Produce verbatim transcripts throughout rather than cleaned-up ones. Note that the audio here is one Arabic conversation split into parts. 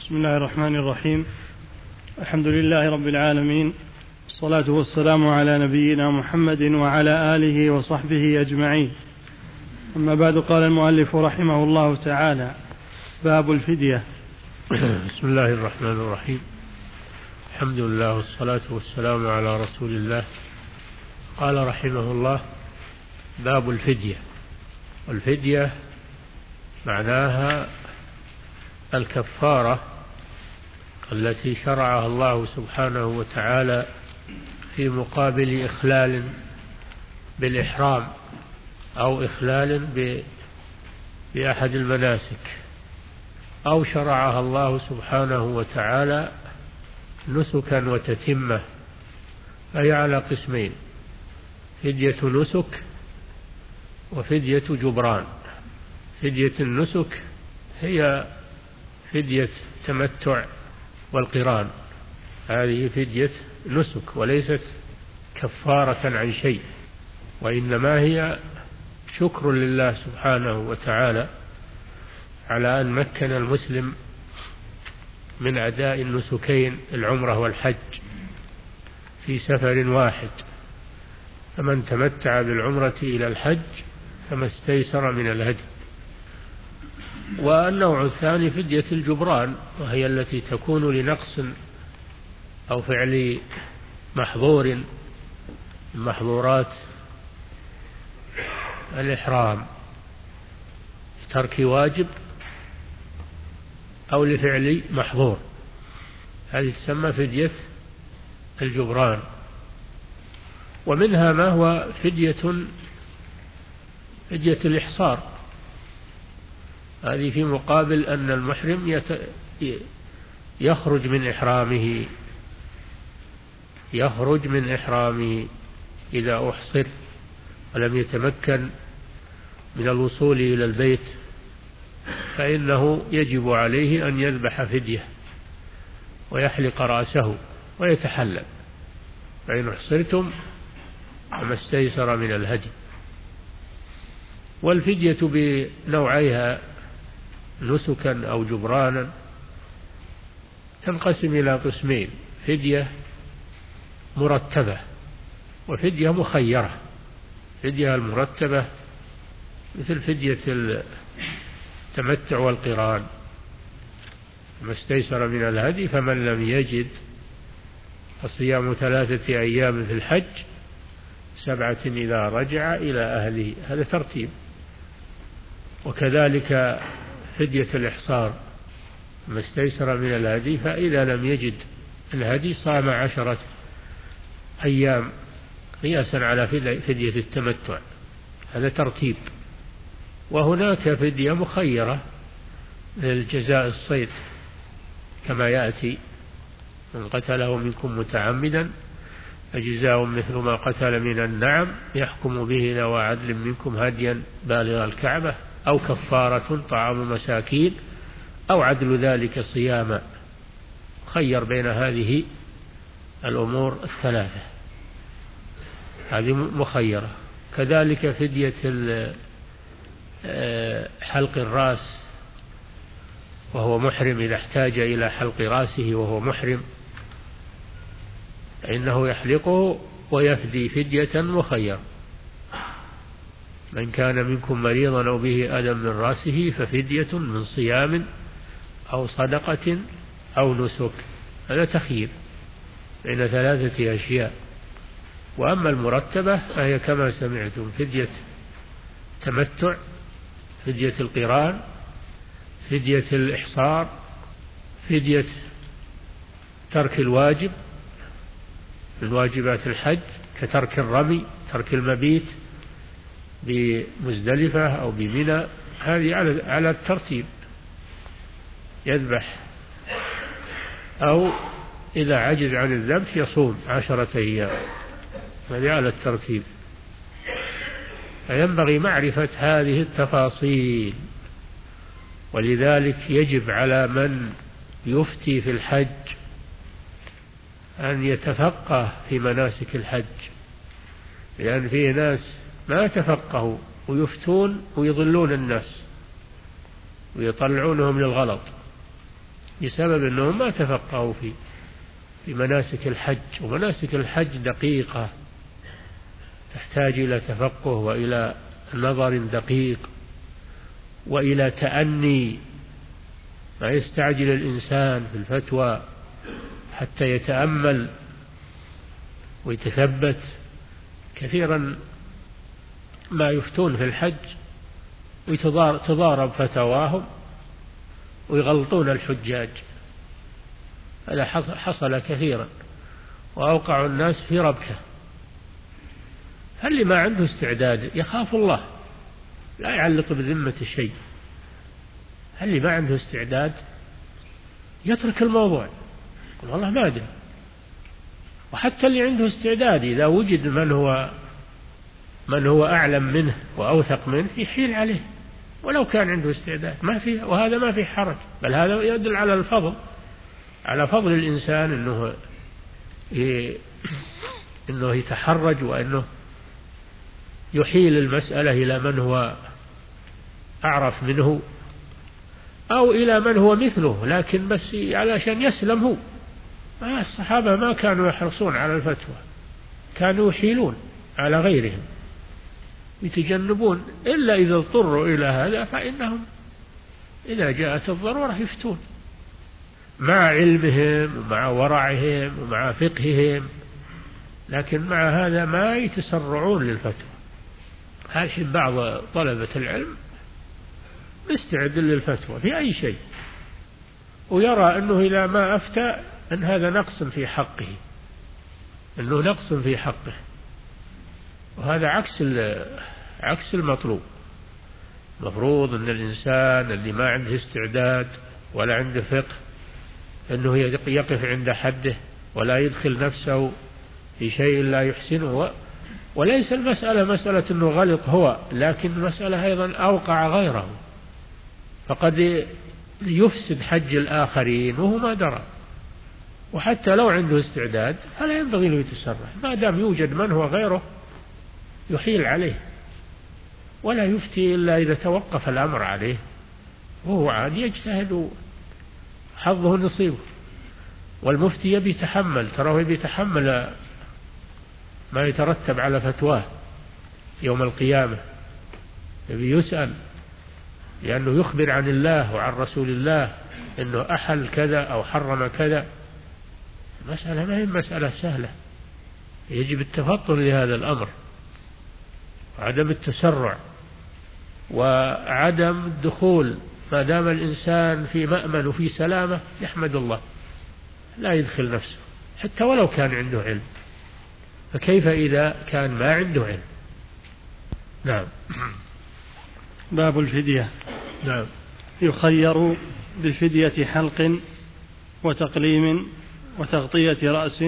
بسم الله الرحمن الرحيم. الحمد لله رب العالمين، والصلاة والسلام على نبينا محمد وعلى آله وصحبه أجمعين. أما بعد، قال المؤلف رحمه الله تعالى: باب الفدية. بسم الله الرحمن الرحيم. الحمد لله والصلاة والسلام على رسول الله. قال رحمه الله: باب الفدية. والفدية معناها الكفارة التي شرعها الله سبحانه وتعالى في مقابل إخلال بالإحرام أو إخلال بأحد المناسك، أو شرعها الله سبحانه وتعالى نسكا وتتمة، أي على قسمين: فدية نسك وفدية جبران. فدية النسك هي فدية تمتع والقران، هذه فدية نسك وليست كفارة عن شيء، وإنما هي شكر لله سبحانه وتعالى على أن مكن المسلم من أداء النسكين العمرة والحج في سفر واحد، فمن تمتع بالعمرة إلى الحج فما استيسر من الهدي. والنوع الثاني فدية الجبران، وهي التي تكون لنقص أو فعل محظور من محظورات الإحرام، ترك واجب أو لفعل محظور، هذه تسمى فدية الجبران. ومنها ما هو فدية فدية الإحصار، هذه في مقابل أن المحرم يخرج من إحرامه يخرج من إحرامه إذا أحصر ولم يتمكن من الوصول إلى البيت، فإنه يجب عليه أن يذبح فدية ويحلق رأسه ويتحلل، فإن أحصرتم فما استيسر من الهدي. والفدية بنوعيها نسكا أو جبرانا تنقسم إلى قسمين: فدية مرتبة وفدية مخيرة. فدية المرتبة مثل فدية التمتع والقران، ما استيسر من الهدي، فمن لم يجد فصيام ثلاثة أيام في الحج سبعة إذا رجع إلى أهله، هذا ترتيب. وكذلك فدية الإحصار، ما استيسر من الهدي، فإذا لم يجد الهدي صام عشرة أيام قياسا على فدية التمتع، هذا ترتيب. وهناك فدية مخيرة للجزاء الصيد، كما يأتي: من قتله منكم متعمدا فجزاء مثل ما قتل من النعم يحكم به ذوى عدل منكم هديا بالغ الكعبة أو كفارة طعام مساكين أو عدل ذلك صياما. خير بين هذه الأمور الثلاثة، هذه مخيرة. كذلك فدية حلق الرأس وهو محرم، إذا احتاج إلى حلق رأسه وهو محرم فإنه يحلقه ويفدي فدية مخيرة. من كان منكم مريضا أو به أذى من رأسه ففدية من صيام أو صدقة أو نسك، هذا تخيير بين ثلاثة أشياء. وأما المرتبة فهي كما سمعتم: فدية تمتع، فدية القران، فدية الإحصار، فدية ترك الواجب من واجبات الحج كترك الرمي، ترك المبيت بمزدلفة أو بمنى، هذه على الترتيب، يذبح، أو إذا عجز عن الذبح يصوم عشرة أيام، هذه على الترتيب. فينبغي معرفة هذه التفاصيل، ولذلك يجب على من يفتي في الحج أن يتفقه في مناسك الحج، لأن فيه ناس ما تفقهوا ويفتون ويضلون الناس ويطلعونهم للغلط. بسبب أنهم ما تفقهوا في في مناسك الحج. ومناسك الحج دقيقة تحتاج إلى تفقه وإلى نظر دقيق وإلى تأني، ما يستعجل الإنسان في الفتوى حتى يتأمل ويتثبت. كثيرا ما يفتون في الحج وتضارب فتواهم ويغلطون الحجاج، هذا حصل كثيرا وأوقع الناس في ربكة. هل ما عنده استعداد يخاف الله لا يعلق بذمة الشيء، هل ما عنده استعداد يترك الموضوع يقول والله ما أدري. وحتى اللي عنده استعداد إذا وجد من هو من هو أعلم منه وأوثق منه يحيل عليه ولو كان عنده استعداد، ما فيه. وهذا ما فيه حرج، بل هذا يدل على الفضل، على فضل الإنسان إنه إنه يتحرج وإنه يحيل المسألة إلى من هو أعرف منه أو إلى من هو مثله، لكن بس علشان يسلم هو. ما الصحابة ما كانوا يحرصون على الفتوى، كانوا يحيلون على غيرهم يتجنبون، إلا إذا اضطروا إلى هذا فإنهم إذا جاءت الضرورة يفتون مع علمهم ومع ورعهم ومع فقههم، لكن مع هذا ما يتسرعون للفتوى. الحين بعض طلبة العلم يستعد للفتوى في أي شيء ويرى أنه إذا ما أفتى أن هذا نقص في حقه، أنه نقص في حقه، وهذا عكس عكس المطلوب. مفروض أن الإنسان اللي ما عنده استعداد ولا عنده فقه أنه يقف عند حده ولا يدخل نفسه في شيء لا يحسنه. وليس المسألة مسألة أنه غلط هو، لكن المسألة أيضا أوقع غيره، فقد يفسد حج الآخرين وهو ما درى. وحتى لو عنده استعداد فلا ينبغي له يتسرع، ما دام يوجد من هو غيره يحيل عليه، ولا يفتي إلا إذا توقف الأمر عليه وهو عاد يجتهد حظه نصيبه. والمفتي يبي يتحمل، تراه يبي يتحمل ما يترتب على فتواه يوم القيامة، يبي يسأل لأنه يخبر عن الله وعن رسول الله أنه أحل كذا أو حرم كذا. مسألة ما هي مسألة سهلة، يجب التفطن لهذا الأمر، عدم التسرع وعدم الدخول. ما دام الإنسان في مأمن وفي سلامة يحمد الله، لا يدخل نفسه حتى ولو كان عنده علم، فكيف إذا كان ما عنده علم؟ نعم. باب الفدية. نعم. يخير بفدية حلق وتقليم وتغطية رأس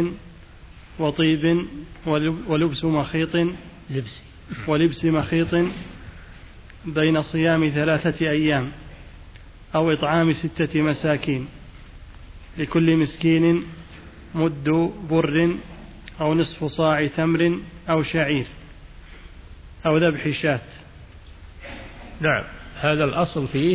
وطيب ولبس مخيط لبس ولبس مخيط بين صيام ثلاثة أيام أو إطعام ستة مساكين، لكل مسكين مد بر أو نصف صاع تمر أو شعير أو ذبح شاة. نعم. هذا الأصل فيه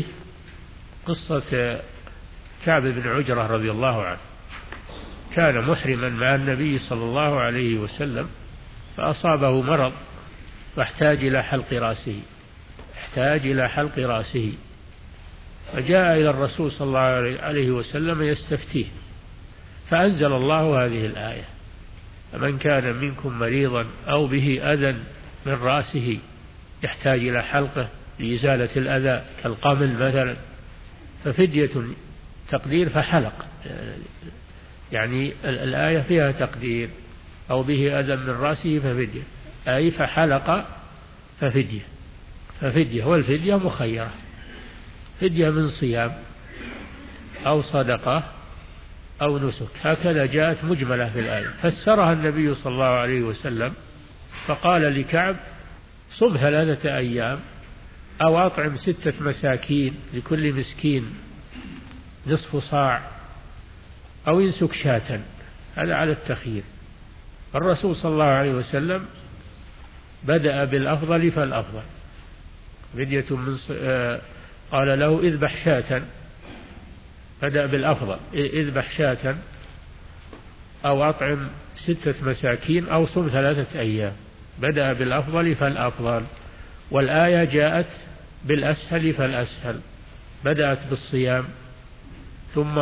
قصة كعب بن عجرة رضي الله عنه، كان محرما مع النبي صلى الله عليه وسلم فأصابه مرض واحتاج إلى حلق رأسه احتاج إلى حلق رأسه فجاء إلى الرسول صلى الله عليه وسلم يستفتيه، فأنزل الله هذه الآية: فمن كان منكم مريضا أو به أذى من رأسه يحتاج إلى حلقه لإزالة الأذى كالقمل مثلا ففدية تقدير فحلق، يعني الآية فيها تقدير، أو به أذى من رأسه ففدية، أي فحلق ففدية ففدية والفدية مخيرة، فدية من صيام أو صدقة أو نسك، هكذا جاءت مجملة في الآية. فسرها النبي صلى الله عليه وسلم فقال لكعب: صم ثلاثة أيام أو أطعم ستة مساكين لكل مسكين نصف صاع أو انسك شاة، هذا على التخيير. الرسول صلى الله عليه وسلم بدأ بالأفضل فالأفضل، فدية من ص... قال له: اذبح شاة بدأ بالأفضل، اذبح شاة أو أطعم ستة مساكين أو صم ثلاثة أيام. بدأ بالأفضل فالأفضل. والآية جاءت بالأسهل فالأسهل، بدأت بالصيام ثم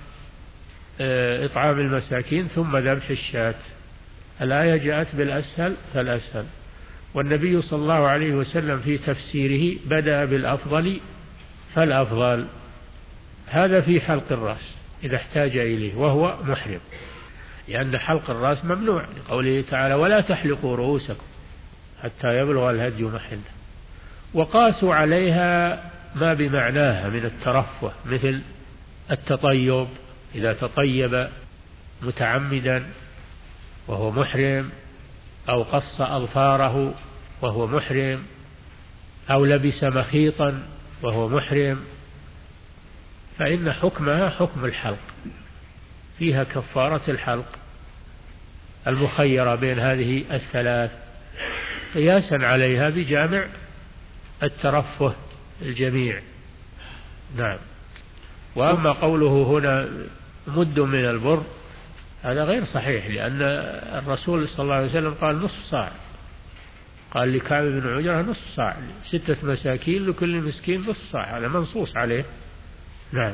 إطعام المساكين ثم ذبح الشاة. الآية جاءت بالأسهل فالأسهل. والنبي صلى الله عليه وسلم في تفسيره بدأ بالأفضل فالأفضل. هذا في حلق الرأس إذا احتاج إليه وهو محرم، لأن حلق الرأس ممنوع لقوله تعالى ولا تحلقوا رؤوسكم حتى يبلغ الهدي محله. وقاسوا عليها ما بمعناها من الترفه، مثل التطيب إذا تطيب متعمدا وهو محرم، أو قص أظفاره وهو محرم، أو لبس مخيطا وهو محرم، فإن حكمها حكم الحلق، فيها كفارة الحلق المخيرة بين هذه الثلاث، قياسا عليها بجامع الترفه الجميع. نعم. وأما قوله هنا مد من البر هذا غير صحيح، لأن الرسول صلى الله عليه وسلم قال نصف صاع، قال لكعب بن عجرة نصف صاع، ستة مساكين لكل مسكين نصف صاع، هذا منصوص عليه. نعم.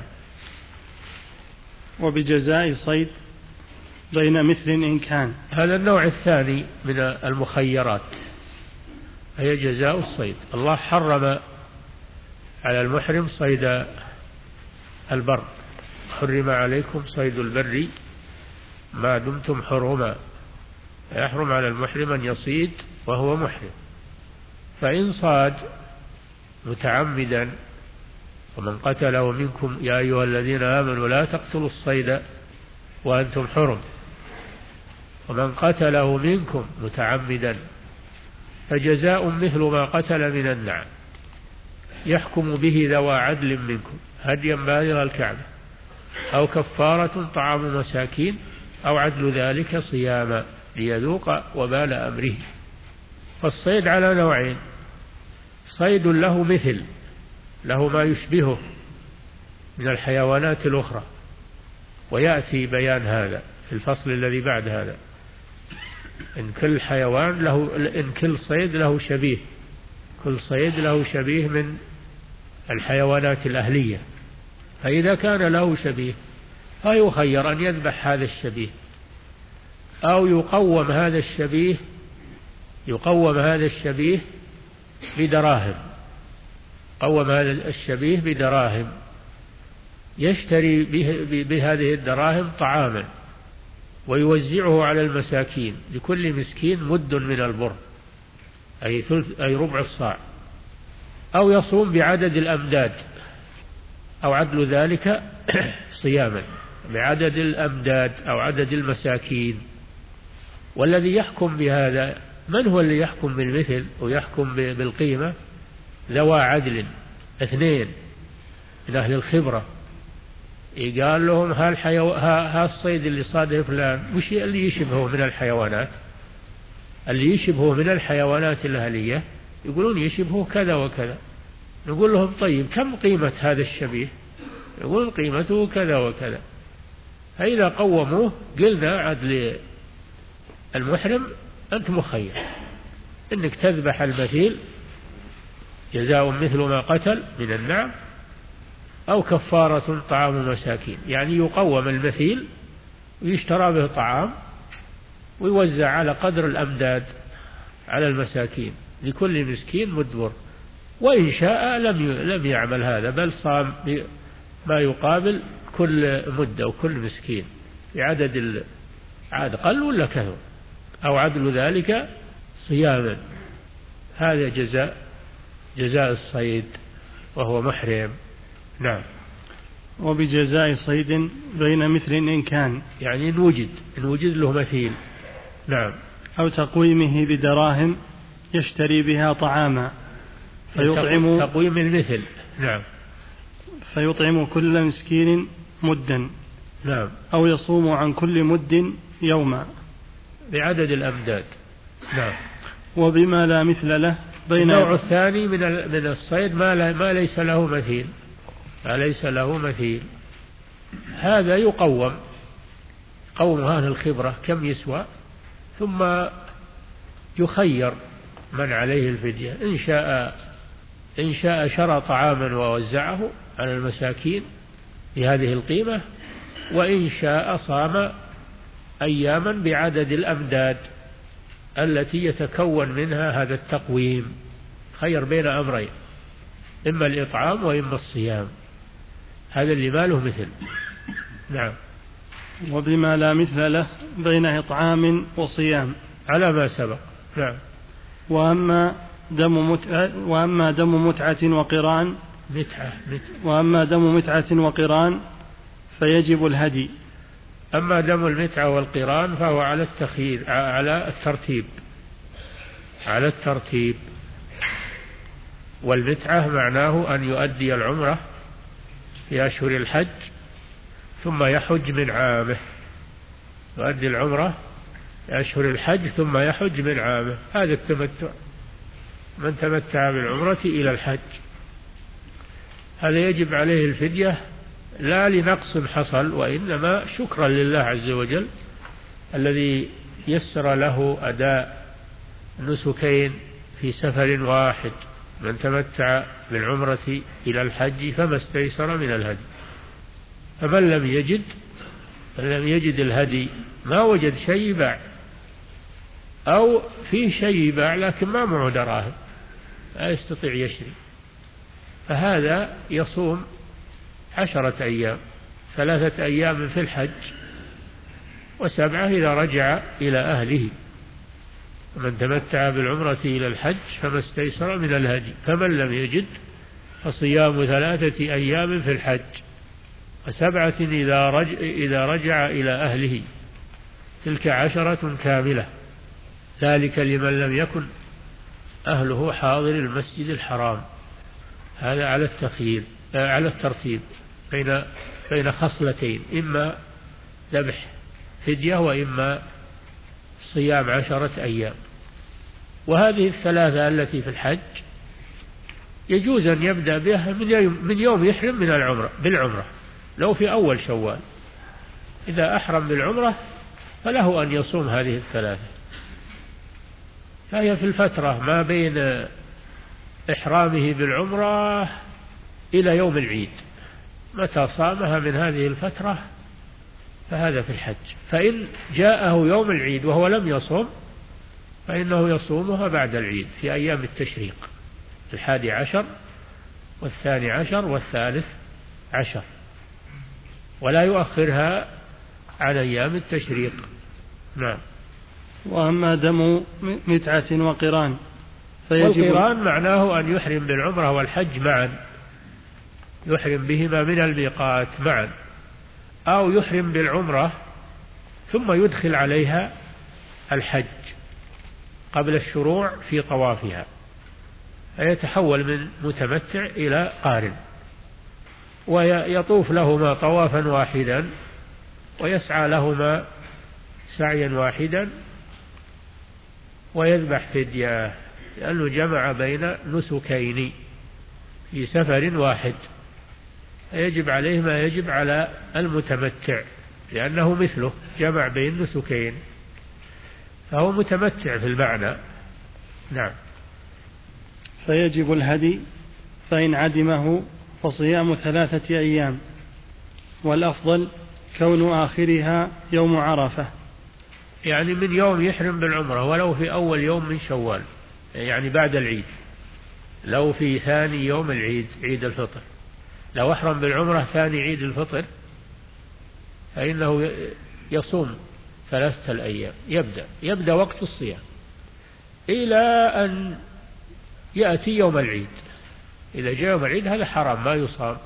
وبجزاء صيد بين مثل إن كان، هذا النوع الثاني من المخيرات، هي جزاء الصيد. الله حرم على المحرم صيد البر، حرم عليكم صيد البر ما دمتم حرما، يحرم على المحرم أن يصيد وهو محرم. فإن صاد متعمدا ومن قتله منكم يا أيها الذين آمنوا لا تقتلوا الصيد وأنتم حرم، ومن قتله منكم متعمدا فجزاء مثل ما قتل من النعم يحكم به ذوى عدل منكم هديا بالغ الكعبة أو كفارة طعام مساكين أو عدل ذلك صياما ليذوق وبال أمره. فالصيد على نوعين، صيد له مثل، له ما يشبهه من الحيوانات الأخرى، ويأتي بيان هذا في الفصل الذي بعد هذا، إن كل حيوان له، إن كل صيد له شبيه، كل صيد له شبيه من الحيوانات الأهلية. فإذا كان له شبيه فيخير أن يذبح هذا الشبيه أو يقوم هذا الشبيه، يقوم هذا الشبيه بدراهم، قوم هذا الشبيه بدراهم يشتري بهذه الدراهم طعاما ويوزعه على المساكين، لكل مسكين مد من البر أي ثلث أي ربع الصاع، أو يصوم بعدد الأمداد أو عدل ذلك صياما بعدد الأمداد أو عدد المساكين. والذي يحكم بهذا من هو اللي يحكم بالمثل ويحكم بالقيمة؟ ذوى عدل اثنين من أهل الخبرة، قال لهم ها, الحيو... ها... ها الصيد اللي صاده فلان وش اللي يشبهه من الحيوانات، اللي يشبهه من الحيوانات الأهلية، يقولون يشبهه كذا وكذا. نقول لهم طيب كم قيمة هذا الشبيه؟ يقولون قيمته كذا وكذا. فإذا قوموه قلنا عدل المحرم أنت مخير إنك تذبح المثيل جزاء مثل ما قتل من النعم أو كفارة طعام مساكين، يعني يقوم المثيل ويشترى به طعام ويوزع على قدر الأمداد على المساكين، لكل مسكين مدبر. وإن شاء لم لم يعمل هذا، بل صام ما يقابل كل مدة وكل مسكين بعدد عاد قل ولا كثر، أو عدل ذلك صياما. هذا جزاء جزاء الصيد وهو محرم. نعم. وبجزاء صيد بين مثل إن كان، يعني إن وجد إن وجد له مثيل. نعم. أو تقويمه بدراهم يشتري بها طعاما فيطعم، تقويم المثل. نعم. فيطعم كل مسكين مدا. نعم. أو يصوم عن كل مد يوما بعدد الأمداد. نعم. وبما لا مثل له بين. النوع الثاني من من الصيد ما, ما ليس له مثيل، ما ليس له مثيل، هذا يقوم قوم أهل الخبرة كم يسوى، ثم يخير من عليه الفدية، إن شاء إن شاء شرى طعاما ووزعه على المساكين بهذه القيمة، وإن شاء صام أياما بعدد الأمداد التي يتكون منها هذا التقويم. خير بين أمرين، إما الإطعام وإما الصيام، هذا اللي ما له مثل. نعم. وبما لا مثل له بين إطعام وصيام على ما سبق. نعم. وأما دم متعة وأما دم متعة وقران متعة متعة وأما دم متعة وقران فيجب الهدي. أما دم المتعة والقران فهو على التخيير، على الترتيب على الترتيب والمتعة معناه أن يؤدي العمرة في أشهر الحج ثم يحج من عامه، يؤدي العمرة في أشهر الحج ثم يحج من عامه، هذا التمتع. من تمتع بالعمرة إلى الحج هذا يجب عليه الفدية، لا لنقص حصل، وإنما شكرا لله عز وجل الذي يسر له أداء نسكين في سفر واحد. من تمتع بالعمرة إلى الحج فما استيسر من الهدي. فمن لم يجد لم يجد الهدي، ما وجد شيء يباع، أو فيه شيء يباع لكن ما معه دراهم، لا يستطيع يشري، فهذا يصوم عشرة أيام، ثلاثة أيام في الحج وسبعة إذا رجع إلى أهله. من تمتع بالعمرة إلى الحج فما استيسر من الهدي، فمن لم يجد فصيام ثلاثة أيام في الحج وسبعة إذا رجع, إذا رجع إلى أهله، تلك عشرة كاملة، ذلك لمن لم يكن أهله حاضر المسجد الحرام. هذا على التخيير على الترتيب بين بين خصلتين، إما ذبح فدية وإما صيام عشرة أيام. وهذه الثلاثة التي في الحج يجوز أن يبدأ بها من يوم يحرم من العمرة بالعمرة، لو في أول شوال إذا أحرم بالعمرة فله أن يصوم هذه الثلاثة، فهي في الفترة ما بين إحرامه بالعمرة إلى يوم العيد، متى صامها من هذه الفترة فهذا في الحج. فإن جاءه يوم العيد وهو لم يصوم فإنه يصومها بعد العيد في أيام التشريق، الحادي عشر والثاني عشر والثالث عشر، ولا يؤخرها عن أيام التشريق. نعم. وأما دم متعة وقران فيجب. والقران معناه أن يحرم بالعمرة والحج معا، يحرم بهما من الميقات معا، أو يحرم بالعمرة ثم يدخل عليها الحج قبل الشروع في طوافها، فيتحول من متمتع إلى قارن، ويطوف لهما طوافا واحدا ويسعى لهما سعيا واحدا ويذبح فدية، لأنه جمع بين نسكين في سفر واحد، يجب عليه ما يجب على المتمتع لأنه مثله جمع بين نسكين، فهو متمتع في المعنى. نعم. فيجب الهدي، فإن عدمه فصيام ثلاثة أيام، والأفضل كون آخرها يوم عرفة، يعني من يوم يحرم بالعمرة ولو في أول يوم من شوال، يعني بعد العيد، لو في ثاني يوم العيد عيد الفطر، لو أحرم بالعمرة ثاني عيد الفطر فإنه يصوم ثلاثة الأيام، يبدأ يبدأ وقت الصيام إلى أن يأتي يوم العيد. إذا جاء يوم العيد هذا حرام ما يصام،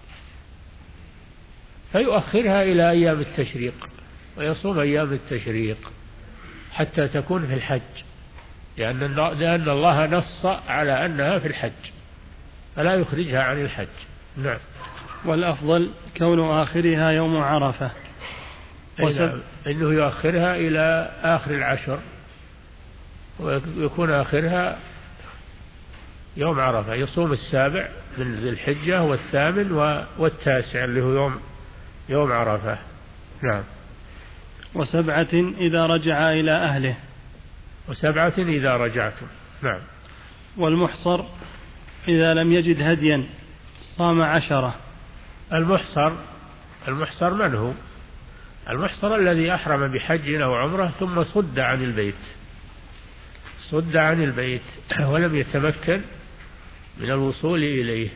فيؤخرها إلى أيام التشريق ويصوم أيام التشريق حتى تكون في الحج، لأن لأن الله نص على أنها في الحج فلا يخرجها عن الحج. نعم. والأفضل كون آخرها يوم عرفة، نعم. إنه يؤخرها إلى آخر العشر ويكون آخرها يوم عرفة، يصوم السابع من ذي الحجة والثامن والتاسع اللي هو يوم يوم عرفة. نعم. وسبعة إذا رجع إلى أهله. وسبعة إذا رجعتم. نعم. والمحصر إذا لم يجد هديا صام عشرة. المحصر المحصر من هو؟ المحصر الذي أحرم بحج أو عمرة ثم صد عن البيت صد عن البيت ولم يتمكن من الوصول إليه،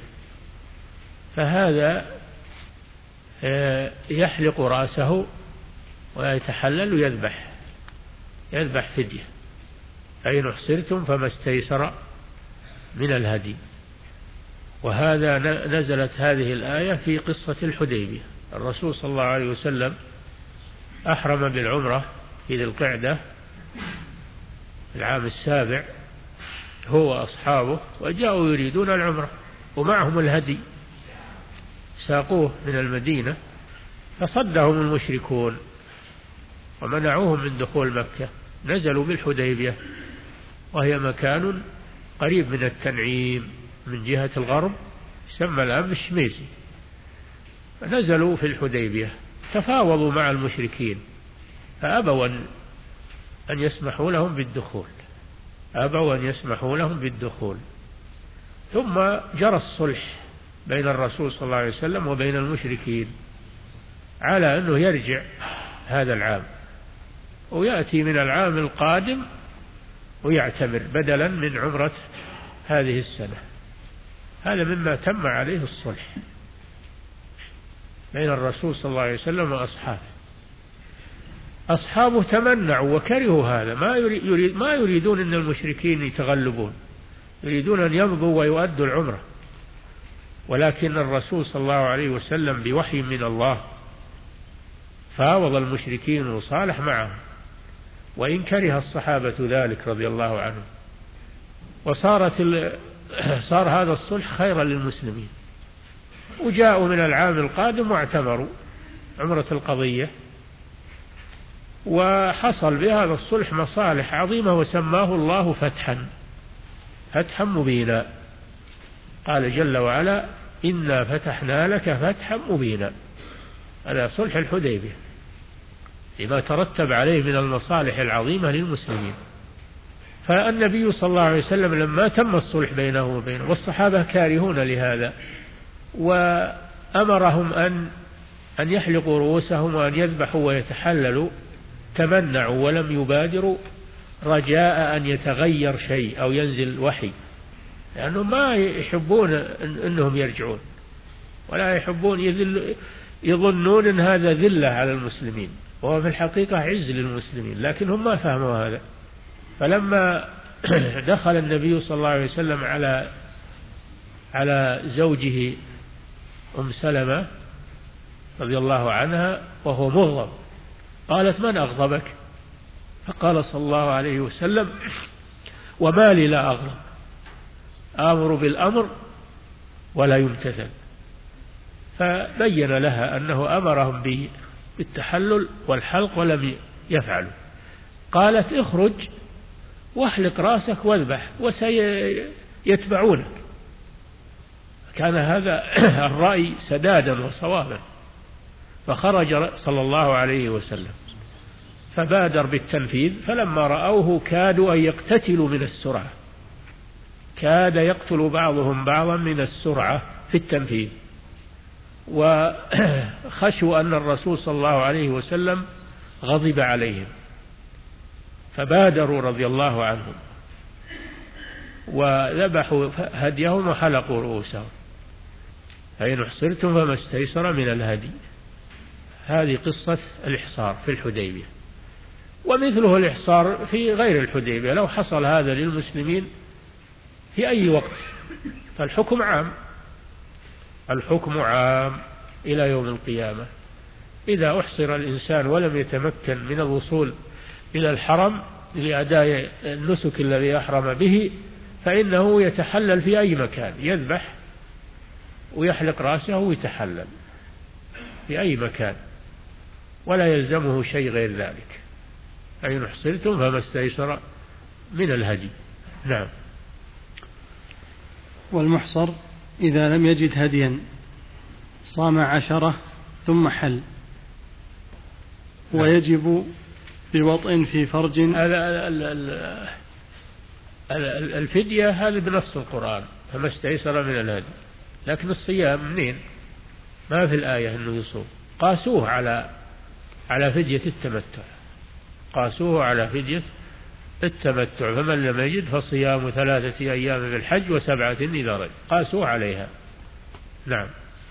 فهذا يحلق رأسه ويتحلل ويذبح يذبح فدية. فإن أحصرتم فما استيسر من الهدي. وهذا نزلت هذه الآية في قصة الحديبية. الرسول صلى الله عليه وسلم أحرم بالعمرة في ذي القعدة العام السابع هو وأصحابه، وجاءوا يريدون العمرة ومعهم الهدي، ساقوه من المدينة فصدهم المشركون ومنعوهم من دخول مكة. نزلوا بالحديبية وهي مكان قريب من التنعيم من جهة الغرب، يسمى الآن بالشميسي. نزلوا في الحديبية تفاوضوا مع المشركين فأبوا أن يسمحوا لهم بالدخول أبوا أن يسمحوا لهم بالدخول ثم جرى الصلح بين الرسول صلى الله عليه وسلم وبين المشركين على أنه يرجع هذا العام ويأتي من العام القادم ويعتمر بدلا من عمرة هذه السنة. هذا مما تم عليه الصلح بين الرسول صلى الله عليه وسلم وأصحابه. أصحابه تمنعوا وكرهوا هذا، ما, يريد ما يريدون أن المشركين يتغلبون، يريدون أن يمضوا ويؤدوا العمرة. ولكن الرسول صلى الله عليه وسلم بوحي من الله فاوض المشركين وصالح معهم، وإن كره الصحابة ذلك رضي الله عنهم. وصارت صار هذا الصلح خيرا للمسلمين، وجاءوا من العام القادم واعتمروا عمرة القضية، وحصل بهذا الصلح مصالح عظيمة وسماه الله فتحا فتحا مبينا. قال جل وعلا: إنا فتحنا لك فتحا مبينا. هذا صلح الحديبية لما ترتب عليه من المصالح العظيمة للمسلمين. فالنبي صلى الله عليه وسلم لما تم الصلح بينه وبينه والصحابة كارهون لهذا، وأمرهم أن أن يحلقوا رؤوسهم وأن يذبحوا ويتحللوا، تمنعوا ولم يبادروا رجاء أن يتغير شيء أو ينزل وحي، لأنهم ما يحبون أنهم يرجعون ولا يحبون يذل يظنون أن هذا ذلة على المسلمين، وهو في الحقيقة عز للمسلمين، لكن هم ما فهموا هذا. فلما دخل النبي صلى الله عليه وسلم على على زوجه أم سلمة رضي الله عنها وهو مغضب، قالت: من أغضبك؟ فقال صلى الله عليه وسلم: وما لي لا أغضب، آمر بالأمر ولا يمتثل. فبين لها أنه أمرهم بالتحلل والحلق ولم يفعلوا. قالت: اخرج واحلق راسك واذبح وسيتبعونك. كان هذا الرأي سدادا وصوابا، فخرج صلى الله عليه وسلم فبادر بالتنفيذ، فلما رأوه كادوا أن يقتتلوا من السرعة، كاد يقتل بعضهم بعضا من السرعة في التنفيذ، وخشوا أن الرسول صلى الله عليه وسلم غضب عليهم، فبادروا رضي الله عنهم وذبحوا هديهم وحلقوا رؤوسهم. فإن أحصرتم فما استيسر من الهدي. هذه قصة الإحصار في الحديبية. ومثله الإحصار في غير الحديبية، لو حصل هذا للمسلمين في أي وقت فالحكم عام، الحكم عام إلى يوم القيامة. إذا أحصر الإنسان ولم يتمكن من الوصول إلى الحرم لأداء النسك الذي أحرم به، فإنه يتحلل في أي مكان، يذبح ويحلق رأسه ويتحلل في أي مكان ولا يلزمه شيء غير ذلك. فإن أحصرتم فما استيسر من الهدي. نعم. والمحصر إذا لم يجد هديا صام عشرة ثم حل ويجب بوطء في فرج. الفدية هذا بنص القرآن فما استيسر من الهدي، لكن الصيام منين؟ ما في الآية أنه يصوم. قاسوه على على فدية التمتع، قاسوه على فدية التمتع، فمن لم يجد فصيام ثلاثة أيام بالحج وسبعة إذا رجع، قاسوه عليها. نعم.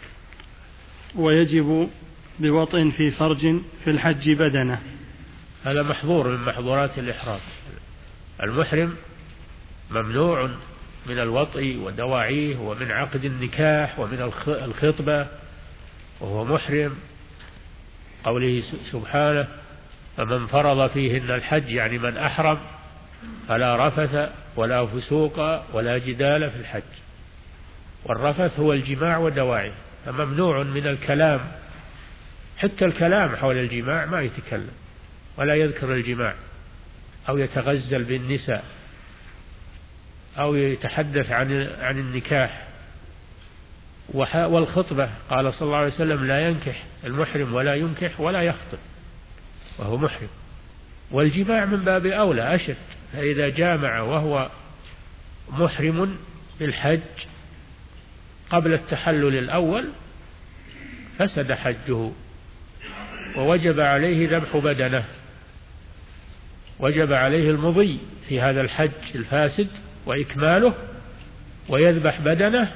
ويجب بوطء في فرج في الحج بدنه، هذا محظور من محظورات الإحرام. المحرم ممنوع من الوطء ودواعيه ومن عقد النكاح ومن الخطبة وهو محرم، قوله سبحانه فمن فرض فيهن الحج، يعني من أحرم فلا رفث ولا فسوق ولا جدال في الحج. والرفث هو الجماع ودواعيه، فممنوع من الكلام، حتى الكلام حول الجماع ما يتكلم ولا يذكر الجماع أو يتغزل بالنساء أو يتحدث عن عن النكاح. والخطبة قال صلى الله عليه وسلم لا ينكح المحرم ولا ينكح ولا يخطب وهو محرم. والجماع من باب أولى أشد، فإذا جامع وهو محرم بالحج قبل التحلل الأول فسد حجه ووجب عليه ذبح بدنه، وجب عليه المضي في هذا الحج الفاسد وإكماله ويذبح بدنه.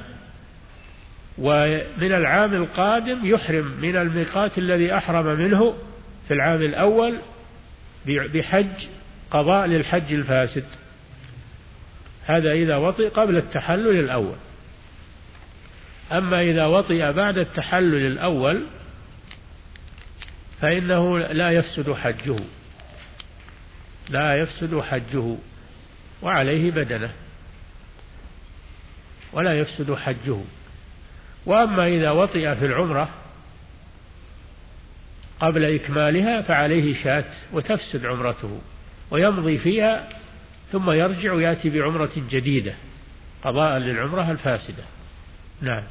ومن العام القادم يحرم من الميقات الذي أحرم منه في العام الأول بحج قضاء للحج الفاسد، هذا إذا وطئ قبل التحلل الأول. أما إذا وطئ بعد التحلل الأول فإنه لا يفسد حجه، لا يفسد حجه وعليه بدنه ولا يفسد حجه. وأما إذا وطئ في العمرة قبل إكمالها فعليه شاة وتفسد عمرته ويمضي فيها ثم يرجع ويأتي بعمرة جديدة قضاء للعمرة الفاسدة. نعم.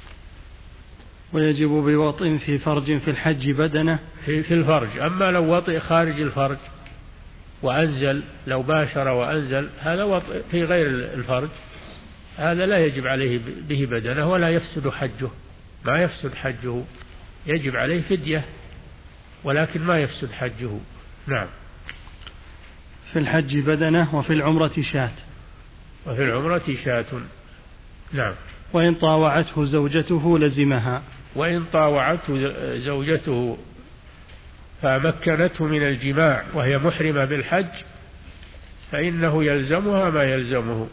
ويجب بوطء في فرج في الحج بدنه، في, في الفرج. أما لو وطئ خارج الفرج وأنزل، لو باشر وأنزل، هذا وطئ في غير الفرج، هذا لا يجب عليه به بدنه ولا يفسد حجه، ما يفسد حجه، يجب عليه فدية ولكن ما يفسد حجه. نعم. في الحج بدنه وفي العمرة شاة، وفي العمرة شاة. نعم. وإن طاوعته زوجته لزمها، وإن طاوعته زوجته فمكنته من الجماع وهي محرمة بالحج فإنه يلزمها ما يلزمه،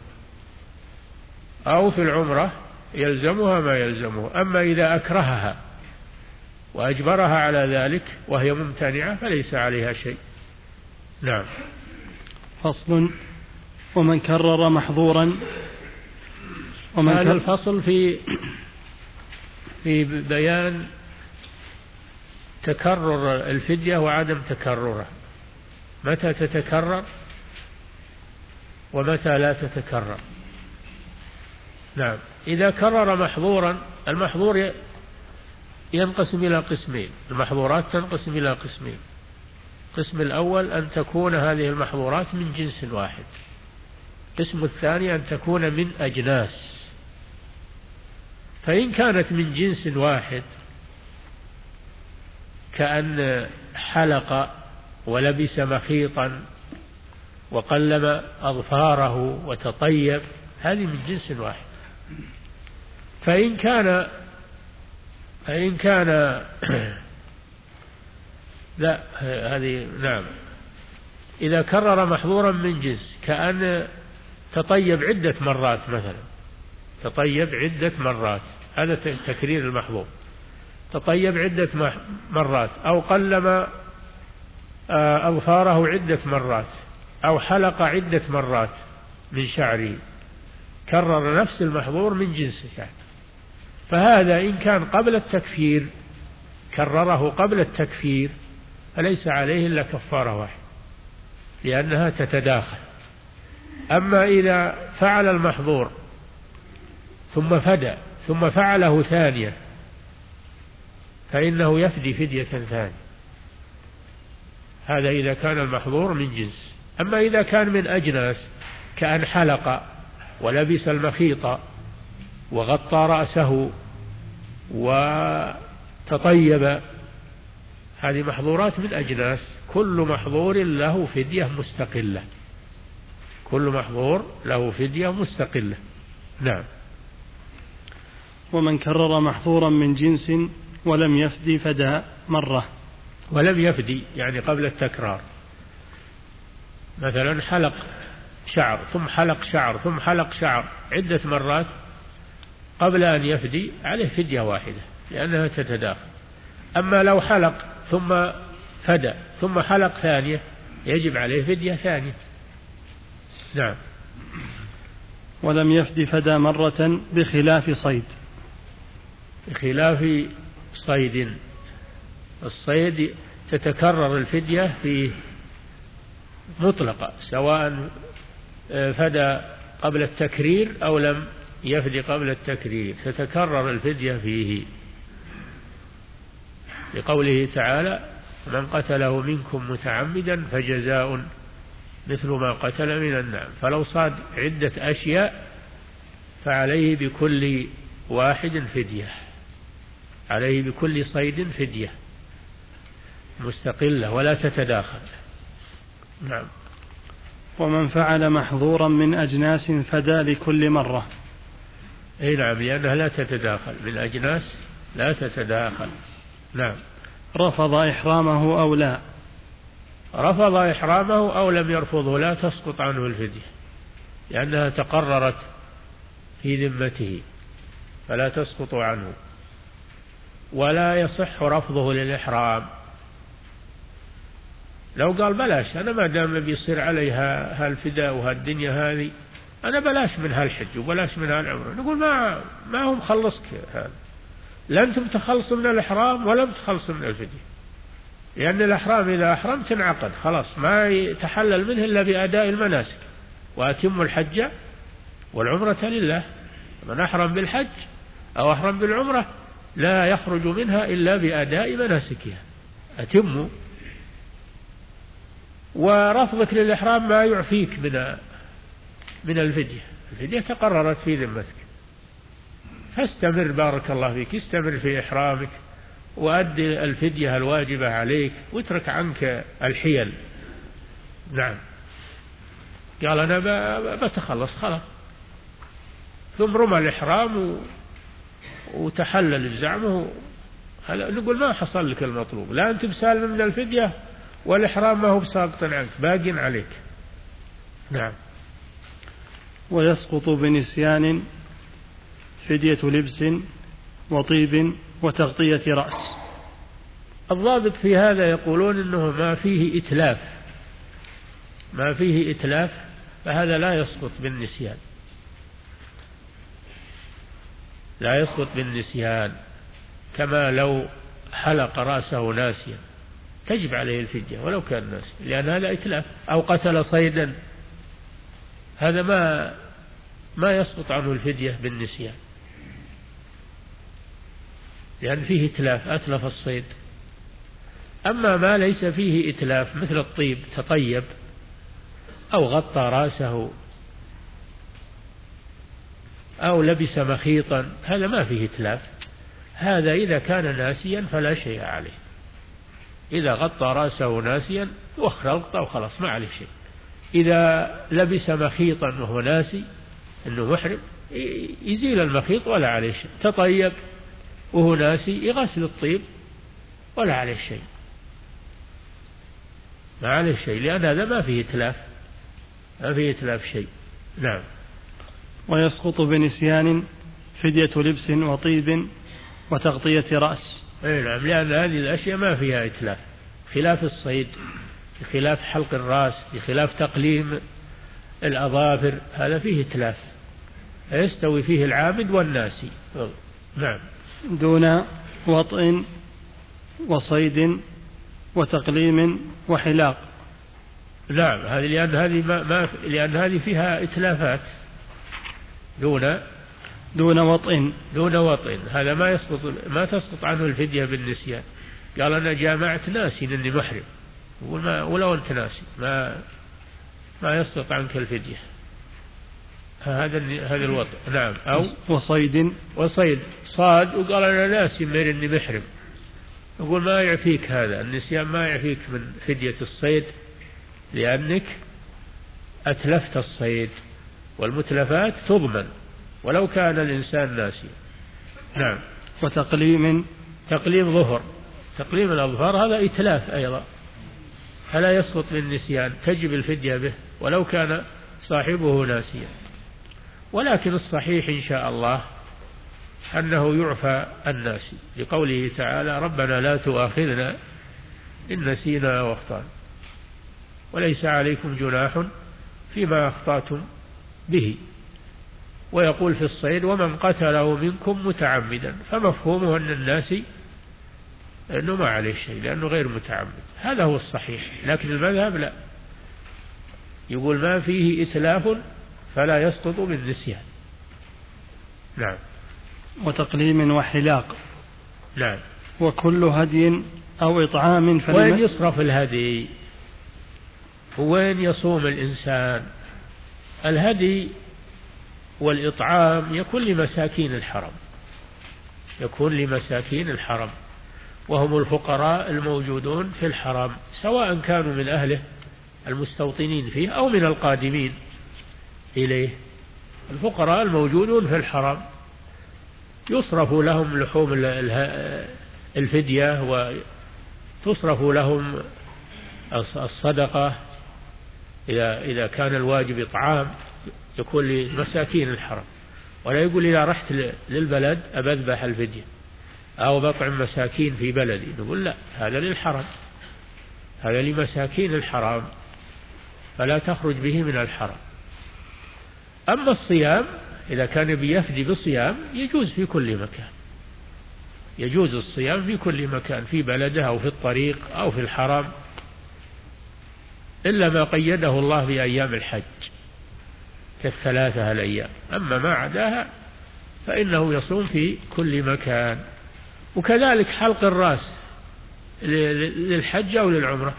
أو في العمرة يلزمها ما يلزمه. أما إذا أكرهها وأجبرها على ذلك وهي ممتنعة فليس عليها شيء. نعم. فصل. ومن كرر محظورا. ومن هذا الفصل في في بيان تكرر الفدية وعدم تكرره، متى تتكرر ومتى لا تتكرر. نعم. إذا كرر محظورا، المحظور ينقسم إلى قسمين، المحظورات تنقسم إلى قسمين. القسم الأول أن تكون هذه المحظورات من جنس واحد، القسم الثاني أن تكون من أجناس. فإن كانت من جنس واحد كأن حلق ولبس مخيطا وقلم أظفاره وتطيب، هذه من جنس واحد. فإن كان فإن كان لا هذه نعم. إذا كرر محظورا من جنس كأن تطيب عدة مرات مثلا، تطيب عدة مرات، هذا تكرير المحظور، تطيب عدة مرات، أو قلم أظفاره عدة مرات، أو حلق عدة مرات من شعره، كرر نفس المحظور من جنسه يعني. فهذا إن كان قبل التكفير كرره قبل التكفير فليس عليه إلا كفارة واحدة لأنها تتداخل. أما إذا فعل المحظور ثم فدى ثم فعله ثانية فإنه يفدي فدية ثانية. هذا إذا كان المحظور من جنس. أما إذا كان من أجناس كأن حلق ولبس المخيط وغطى رأسه وتطيب، هذه محظورات من أجناس، كل محظور له فدية مستقلة، كل محظور له فدية مستقلة. نعم. ومن كرر محظورا من جنس ولم يفدي فدى مرة. ولم يفدي يعني قبل التكرار، مثلا حلق شعر ثم حلق شعر ثم حلق شعر عدة مرات قبل أن يفدي، عليه فدية واحدة لأنها تتداخل. أما لو حلق ثم فدى ثم حلق ثانية يجب عليه فدية ثانية. نعم. ولم يفدي فدى مرة بخلاف صيد. بخلاف صيد، الصيد تتكرر الفدية فيه مطلقة، سواء فدى قبل التكرير أو لم يفدي قبل التكرير، تتكرر الفدية فيه، لقوله تعالى: من قتله منكم متعمدا فجزاء مثل ما قتل من النعم. فلو صاد عدة أشياء فعليه بكل واحد فدية، عليه بكل صيد فدية مستقلة ولا تتداخل. نعم. ومن فعل محظورا من أجناس فدى لكل مرة. أي نعم، لأنها لا تتداخل، من أجناس لا تتداخل. نعم. رفض إحرامه أو لا. رفض إحرامه أو لم يرفضه لا تسقط عنه الفدية، لأنها تقررت في ذمته فلا تسقط عنه. ولا يصح رفضه للإحرام. لو قال بلاش أنا ما دام بيصير عليها هالفداء وهالدنيا هذه، أنا بلاش من هالحج وبلاش من هالعمرة، نقول ما ما هم خلصك هذا، لا أنتم تخلصوا من الإحرام ولا تخلصوا من الفدية، لأن الإحرام إذا أحرمت تنعقد خلاص، ما يتحلل منه إلا بأداء المناسك. وأتم الحج والعمرة لله. من أحرم بالحج أو أحرم بالعمرة لا يخرج منها إلا بأداء مناسكها، أتموا. ورفضك للإحرام ما يعفيك من من الفدية، الفدية تقررت في ذمتك، فاستمر بارك الله فيك، استمر في إحرامك وأدي الفدية الواجبة عليك واترك عنك الحيل. نعم. قال أنا بتخلص خلاص، ثم رمى الإحرام وتحلل الزعم، نقول ما حصل لك المطلوب، لا أنت بسالم من الفدية والإحرام ما هو بساقط عنك، باق عليك. نعم. ويسقط بنسيان فدية لبس وطيب وتغطية رأس. الضابط في هذا يقولون إنه ما فيه إتلاف، ما فيه إتلاف فهذا لا يسقط بالنسيان، لا يسقط بالنسيان. كما لو حلق رأسه ناسيا تجب عليه الفدية ولو كان ناسيا، لأن هذا إتلاف. أو قتل صيدا، هذا ما ما يسقط عنه الفدية بالنسيان، لأن فيه إتلاف، أتلف الصيد. أما ما ليس فيه إتلاف مثل الطيب، تطيب أو غطى رأسه أو لبس مخيطا، هذا ما فيه إتلاف، هذا إذا كان ناسيا فلا شيء عليه. إذا غطى رأسه ناسيا وأخر الغطاء وخلاص ما عليه شيء. إذا لبس مخيطا وهو ناسي أنه محرم يزيل المخيط ولا عليه شيء. تطيب وهو ناسي يغسل الطيب ولا عليه شيء، ما عليه شيء، لأن هذا ما فيه إتلاف، ما فيه إتلاف شيء. نعم. ويسقط بنسيان فدية لبس وطيب وتغطية رأس. أي نعم، لأن هذه الأشياء ما فيها إتلاف، خلاف الصيد، بخلاف حلق الرأس، بخلاف تقليم الأظافر، هذا فيه إتلاف يستوي فيه العامد والناسي. نعم. دون وطئ وصيد وتقليم وحلاق. نعم، هذه لأن هذه ما ما لأن هذه فيها إتلافات. دون دون وطئ دون وطئ، هذا ما يسقط ما تسقط عنه الفدية بالنسيان. قال أنا جامعت ناسي إني محرم، ولو أنت ناسي ما ما يسقط عنك الفدية. هذا هذا الوطئ. نعم. أو وصيد وصيد صاد وقال أنا ناسي من إني محرم، يقول ما يعفيك هذا النسيان، ما يعفيك من فدية الصيد، لأنك أتلفت الصيد، والمتلفات تضمن ولو كان الإنسان ناسي. نعم. وتقليم تقليم ظهر، تقليم الأظفار هذا إتلاف أيضا، فلا يسقط بالنسيان، تجب الفدية به ولو كان صاحبه ناسيا. ولكن الصحيح إن شاء الله أنه يعفى الناسي، لقوله تعالى ربنا لا تؤاخذنا إن نسينا واخطأنا وليس عليكم جناح فيما أخطأتم به. ويقول في الصيد ومن قتله منكم متعمدا، فمفهومه أن الناسي أنه ما عليه شيء لأنه غير متعمد، هذا هو الصحيح. لكن المذهب لا، يقول ما فيه إتلاف فلا يسقط بالنسيان. نعم. وتقليم وحلاق. نعم. وكل هدي أو إطعام فلم... وين يصرف الهدي؟ وين يصوم الإنسان؟ الهدي والإطعام يكون لمساكين الحرم، يكون لمساكين الحرم، وهم الفقراء الموجودون في الحرم، سواء كانوا من أهله المستوطنين فيه أو من القادمين إليه. الفقراء الموجودون في الحرم يصرف لهم لحوم الفدية، وتصرف لهم الصدقة إذا إذا كان الواجب إطعام يكون لمساكين الحرم. ولا يقول إذا رحت للبلد أبذبح الفدية أو بطعم مساكين في بلدي، نقول لا، هذا للحرم، هذا لمساكين الحرم فلا تخرج به من الحرم. أما الصيام إذا كان بيفدي بالصيام يجوز في كل مكان، يجوز الصيام في كل مكان، في بلده أو في الطريق أو في الحرم، إلا ما قيده الله بأيام الحج كالثلاثة الأيام، أما ما عداها فإنه يصوم في كل مكان. وكذلك حلق الرأس للحج أو للعمرة،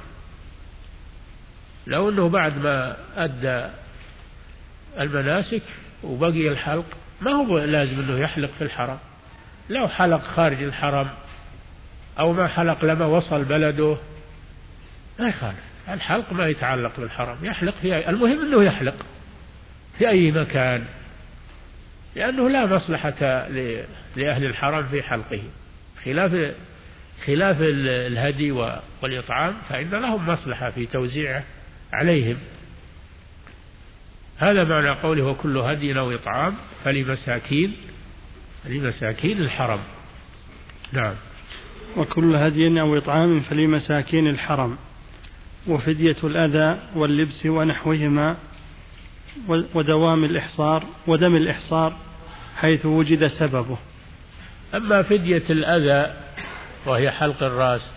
لو أنه بعد ما أدى المناسك وبقي الحلق ما هو لازم أنه يحلق في الحرم، لو حلق خارج الحرم أو ما حلق لما وصل بلده ما يخالف، الحلق ما يتعلق بالحرم، يحلق في أي... المهم أنه يحلق في أي مكان، لأنه لا مصلحة لأهل الحرم في حلقه، خلاف خلاف الهدي والإطعام فإن لهم مصلحة في توزيعه عليهم. هذا معنى قوله وكل هدي أو إطعام فلمساكين لمساكين الحرم. نعم. وكل هدي أو إطعام فلمساكين الحرم. وفدية الأذى واللبس ونحوهما ودوام الإحصار ودم الإحصار حيث وجد سببه. أما فدية الأذى وهي حلق الرأس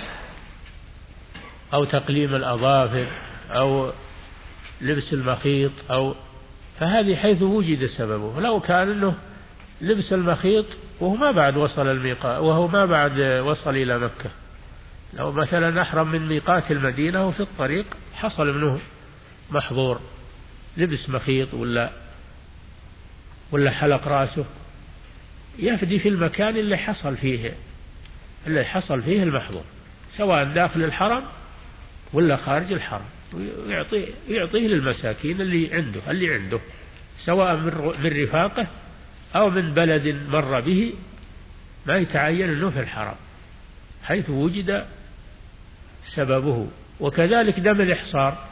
أو تقليم الأظافر أو لبس المخيط أو فهذه حيث وجد سببه، لو كان أنه لبس المخيط وهو ما بعد وصل الميقات وهو ما بعد وصل إلى مكة، لو مثلا أحرم من ميقات المدينة وفي الطريق حصل منه محظور لبس مخيط ولا ولا حلق رأسه، يفدي في المكان اللي حصل فيه اللي حصل فيه المحظور، سواء داخل الحرم ولا خارج الحرم، ويعطيه يعطيه للمساكين اللي عنده اللي عنده سواء من رفاقه أو من بلد مر به، ما يتعين أنه في الحرم حيث وجد سببه. وكذلك دم الإحصار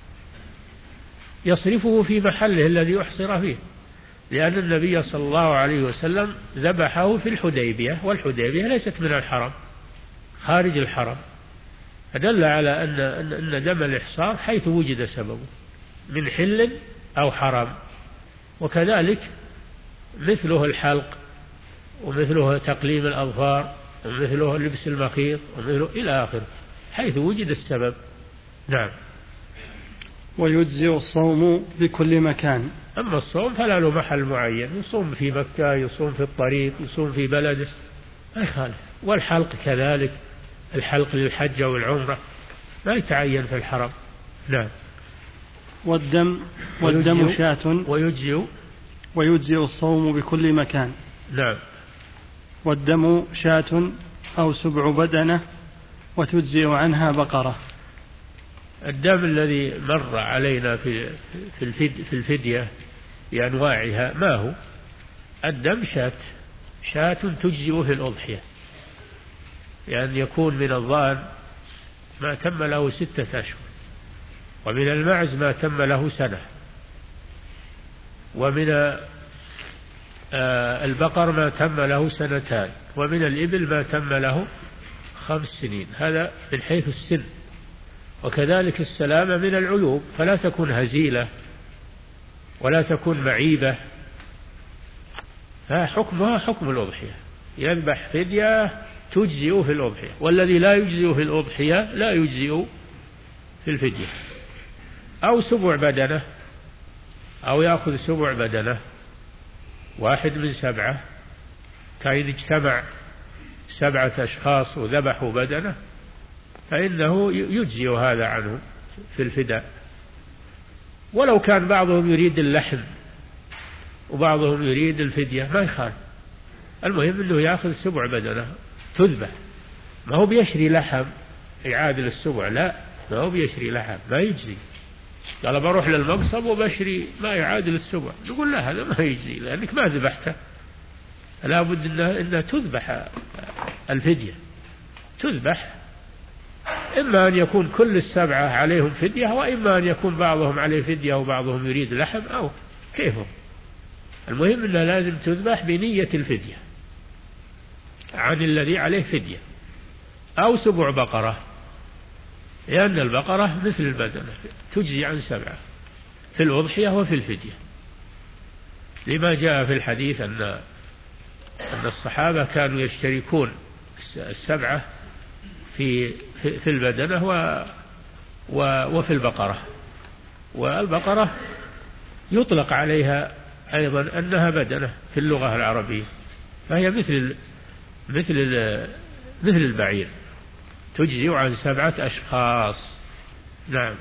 يصرفه في محله الذي أحصر فيه، لأن النبي صلى الله عليه وسلم ذبحه في الحديبية، والحديبية ليست من الحرم، خارج الحرم، فدل على أن أن دم الإحصار حيث وجد سببه من حل أو حرم. وكذلك مثله الحلق ومثله تقليم الأظفار ومثله لبس المخيط ومثله إلى آخره حيث وجد السبب. نعم. ويجزئ الصوم بكل مكان. أما الصوم فلا له محل معين، يصوم في مكة، يصوم في الطريق، يصوم في بلده، ما يخالف. والحلق كذلك، الحلق للحج والعمرة ما يتعين في الحرم. نعم. والدم والدم شاة ويجزئ ويجزئ الصوم بكل مكان. نعم. والدم شاة أو سبع بدنة وتجزئ عنها بقرة. الدم الذي مر علينا في في الفدية بأنواعها ما هو؟ الدم شاة شاة تجزئ في الأضحية، يعني يكون من الضأن ما تم له ستة أشهر، ومن المعز ما تم له سنة، ومن البقر ما تم له سنتان، ومن الإبل ما تم له خمس سنين. هذا من حيث السن. وكذلك السلامة من العيوب، فلا تكون هزيلة ولا تكون معيبة، فحكمها حكم الأضحية، يذبح فدية تجزئ في الأضحية، والذي لا يجزئ في الأضحية لا يجزئ في الفدية. أو سبع بدنة، أو يأخذ سبع بدنة، واحد من سبعة، كأن اجتمع سبعة أشخاص وذبحوا بدنة فإنه يجزئ هذا عنه في الفداء. ولو كان بعضهم يريد اللحم وبعضهم يريد الفدية ما يخالف، المهم أنه يأخذ سبع بدنة تذبح، ما هو بيشري لحم يعادل السبع، لا، ما هو بيشري لحم، ما يجزي. قال بروح للمقصب وبشري ما يعادل السبع، نقول لا، هذا ما يجزي لأنك ما ذبحته، لا بد إنها, إنها تذبح الفدية، تذبح، إما أن يكون كل السبعة عليهم فدية، وإما أن يكون بعضهم عليه فدية وبعضهم يريد لحم، أو كيفهم، المهم أنها لازم تذبح بنية الفدية عن الذي عليه فدية. أو سبع بقرة، لأن البقرة مثل البدنة تجزي عن سبعة في الأضحية وفي الفدية، لما جاء في الحديث أن أن الصحابة كانوا يشتركون السبعة في في البدنة وفي البقرة. والبقرة يطلق عليها أيضا أنها بدنة في اللغة العربية، فهي مثل مثل مثل البعير، تجزي عن سبعة أشخاص. نعم.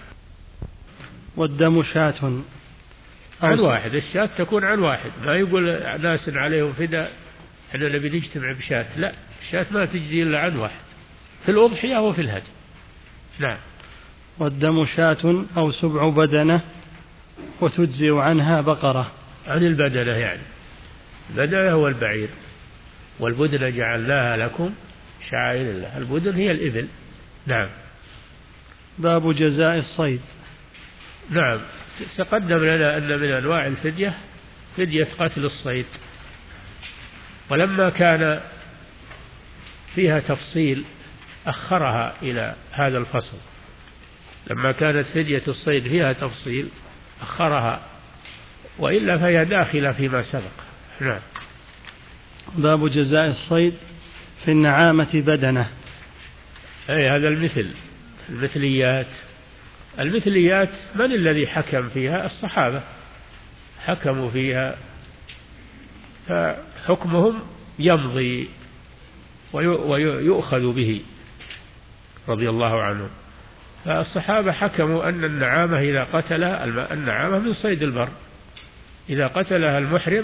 والدم شاة عن واحد، الشاة تكون عن واحد، ما يقول ناس عليهم فداء احنا نبي نجتمع بشاة، لا، الشاة ما تجزي إلا عن واحد في الأضحية وفي الهدي. نعم. والدم شاة أو سبع بدنة وتجزئ عنها بقرة. عن البدنة، يعني البدنة هو البعير، والبدنة جعلناها لكم شعائر الله، البدن هي الإبل. نعم. باب جزاء الصيد. نعم. تقدم لنا أن من أنواع الفدية فدية قتل الصيد، ولما كان فيها تفصيل أخرها إلى هذا الفصل، لما كانت فدية الصيد فيها تفصيل أخرها، وإلا فهي داخلة فيما سبق. نعم. باب جزاء الصيد في النعامة بدنة. أي هذا المثل، المثليات. المثليات من الذي حكم فيها؟ الصحابة حكموا فيها، فحكمهم يمضي ويؤخذ به رضي الله عنهم. فالصحابة حكموا أن النعامة إذا قتلها، النعامة من صيد البر، إذا قتلها المحرم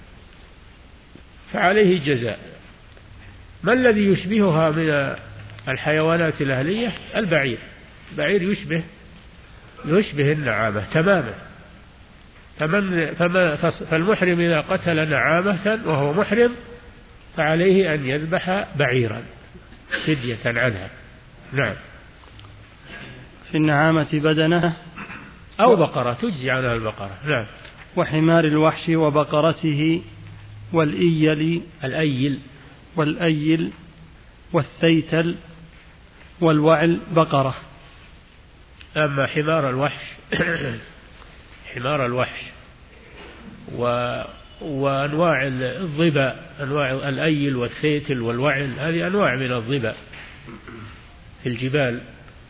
فعليه جزاء. ما الذي يشبهها من الحيوانات الأهلية؟ البعير، البعير يشبه يشبه النعامة تماما. فمن فما فالمحرم إذا قتل نعامة وهو محرم فعليه أن يذبح بعيرا فدية عنها. نعم. في النعامة بدنة أو بقرة تجزي عنها البقرة. نعم. وحمار الوحش وبقرته والإيل الأيل والأيل والثيتل والوعل بقرة. أما حمار الوحش حمار الوحش و وأنواع الظبا، أنواع الأيل والثيتل والوعل، هذه أنواع من الظبا في الجبال،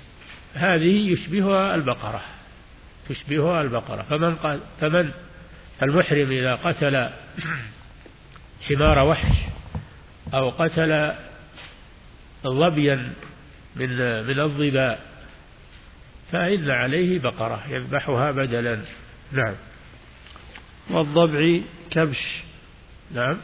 هذه يشبهها البقرة، تشبهها البقرة. فمن, فمن المحرم إذا قتل حمار وحش أو قتل ظبيا من من الظباء فإن عليه بقرة يذبحها بدلا. نعم. والضبع كبش. نعم.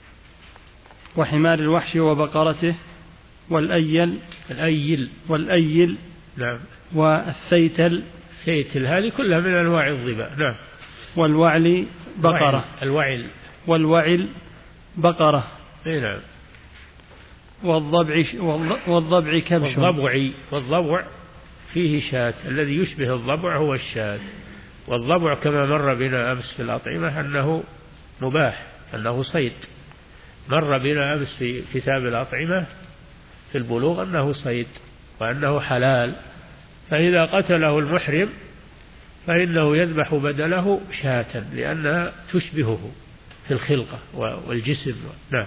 وحمار الوحش وبقرته والأيل. الأيل. والأيل. نعم. والثيتل. الثيتل هذه كلها من أنواع الظباء. نعم. والوعل بقرة. الوعل. والوعل بقرة. نعم. والضبع والضبع كبش. والضبع والضبع فيه شاة، الذي يشبه الضبع هو الشاة. والضبع كما مر بنا أمس في الأطعمة أنه مباح، أنه صيد. مر بنا أمس في كتاب الأطعمة في البلوغ أنه صيد وأنه حلال. فإذا قتله المحرم فإنه يذبح بدله شاة لأنها تشبهه في الخلقة والجسم. نعم.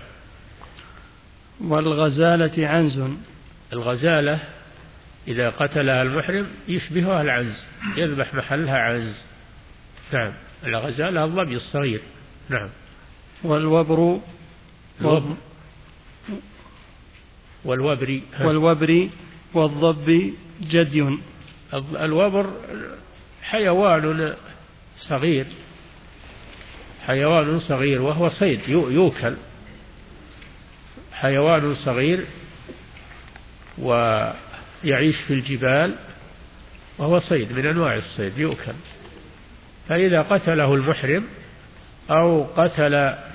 والغزالة عنز. الغزالة إذا قتلها المحرم يشبهها العنز، يذبح محلها عنز. نعم. الغزالة الظبي الصغير. نعم. والوبر. الوبر. والوبر. والوبر والضب جدي. الوبر حيوان صغير، حيوان صغير وهو صيد يوكل، حيوان صغير ويعيش في الجبال وهو صيد من أنواع الصيد يؤكل. فإذا قتله المحرم أو قتل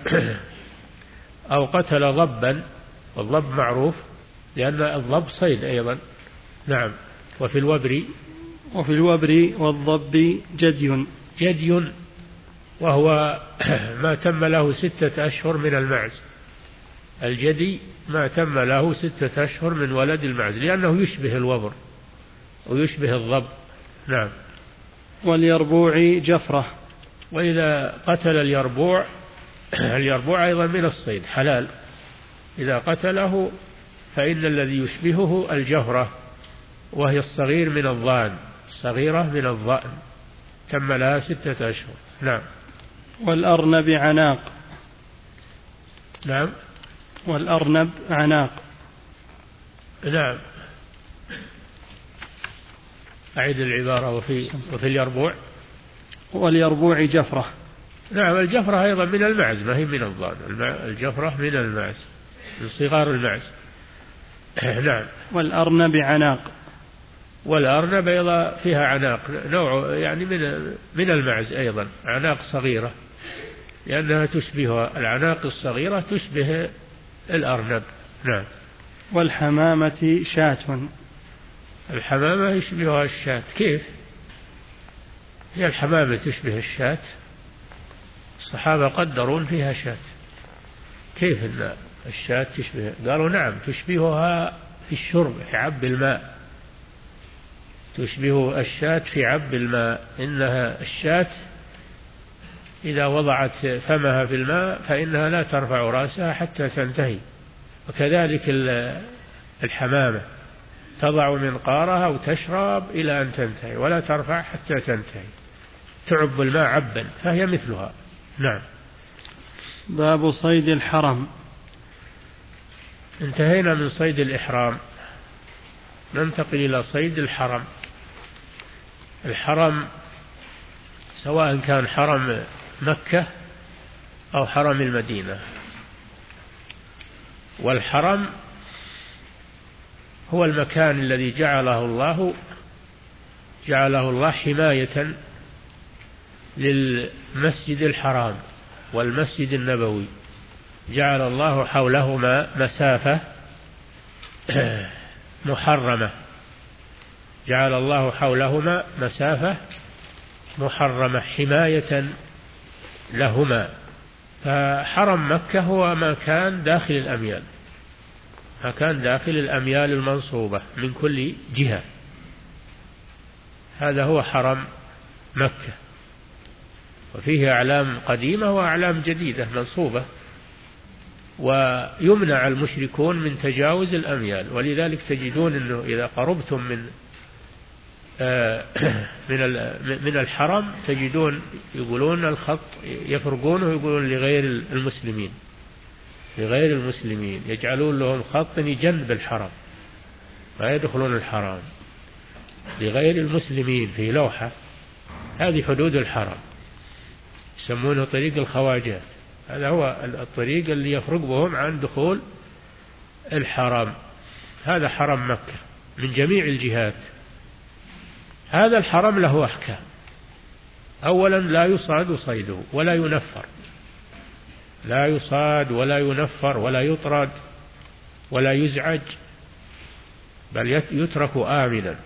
أو قتل ضبا، والضب معروف لأن الضب صيد أيضا. نعم. وفي الوبر وفي الوبر والضب جدي. جدي وهو ما تم له ستة أشهر من المعز. الجدي ما تم له ستة أشهر من ولد المعز لأنه يشبه الوبر ويشبه الضب. نعم. واليربوع جفرة. وإذا قتل اليربوع، اليربوع أيضا من الصيد حلال، إذا قتله فإن الذي يشبهه الجفرة وهي الصغير من الضأن، الصغيرة من الضأن تم لها ستة أشهر. نعم. والأرنب عناق. نعم. والأرنب عناق. نعم. أعيد العبارة. وفي وفي اليربوع. واليربوع جفرة. نعم. الجفرة أيضا من المعز ما هي من الضأن، الجفرة من المعز من صغار المعز. نعم. والأرنب عناق. والأرنب أيضا فيها عناق، نوع يعني من من المعز أيضا، عناق صغيرة لأنها تشبه العناق الصغيرة تشبه الأرنب. نعم. والحمامة شاة. الحمامة يشبهها الشاة. كيف هي الحمامة تشبه الشاة؟ الصحابة قدرون فيها شاة. كيف أن الشاة تشبه؟ قالوا نعم تشبهها في الشرب في عب الماء، تشبه الشاة في عب الماء. إنها الشاة إذا وضعت فمها في الماء فإنها لا ترفع رأسها حتى تنتهي، وكذلك الحمامة تضع منقارها وتشرب إلى أن تنتهي ولا ترفع حتى تنتهي، تعب الماء عبا، فهي مثلها. نعم. باب صيد الحرم. انتهينا من صيد الإحرام، ننتقل إلى صيد الحرم. الحرم سواء كان حرم مكة أو حرم المدينة. والحرم هو المكان الذي جعله الله جعله الله حماية للمسجد الحرام والمسجد النبوي، جعل الله حولهما مسافة محرمة، جعل الله حولهما مسافة محرمة حماية لهما. فحرم مكة هو ما كان داخل الأميال، ما كان داخل الأميال المنصوبة من كل جهة، هذا هو حرم مكة. وفيه أعلام قديمة وأعلام جديدة منصوبة، ويمنع المشركون من تجاوز الأميال. ولذلك تجدون أنه إذا قربتم من من من الحرم تجدون يقولون الخط يفرقونه يقولون لغير المسلمين، لغير المسلمين يجعلون لهم خط جنب الحرم ما يدخلون الحرم، لغير المسلمين في لوحة، هذه حدود الحرم يسمونه طريق الخواجات، هذا هو الطريق اللي يفرق بهم عن دخول الحرم، هذا حرم مكة من جميع الجهات. هذا الحرم له أحكام، أولا لا يصاد صيده ولا ينفر، لا يصاد ولا ينفر ولا يطرد ولا يزعج، بل يترك آمنا.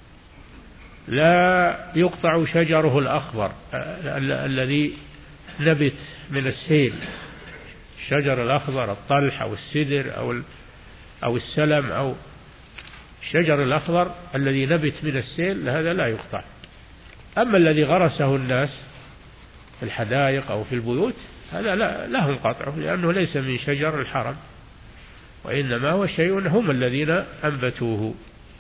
لا يقطع شجره الأخضر الذي نبت من السيل، الشجر الأخضر الطلح أو السدر أو أو السلم أو الشجر الأخضر الذي نبت من السيل هذا لا يقطع. أما الذي غرسه الناس في الحدائق أو في البيوت هذا لا لهم قطعه، لأنه ليس من شجر الحرم، وإنما هو شيء هم الذين أنبتوه.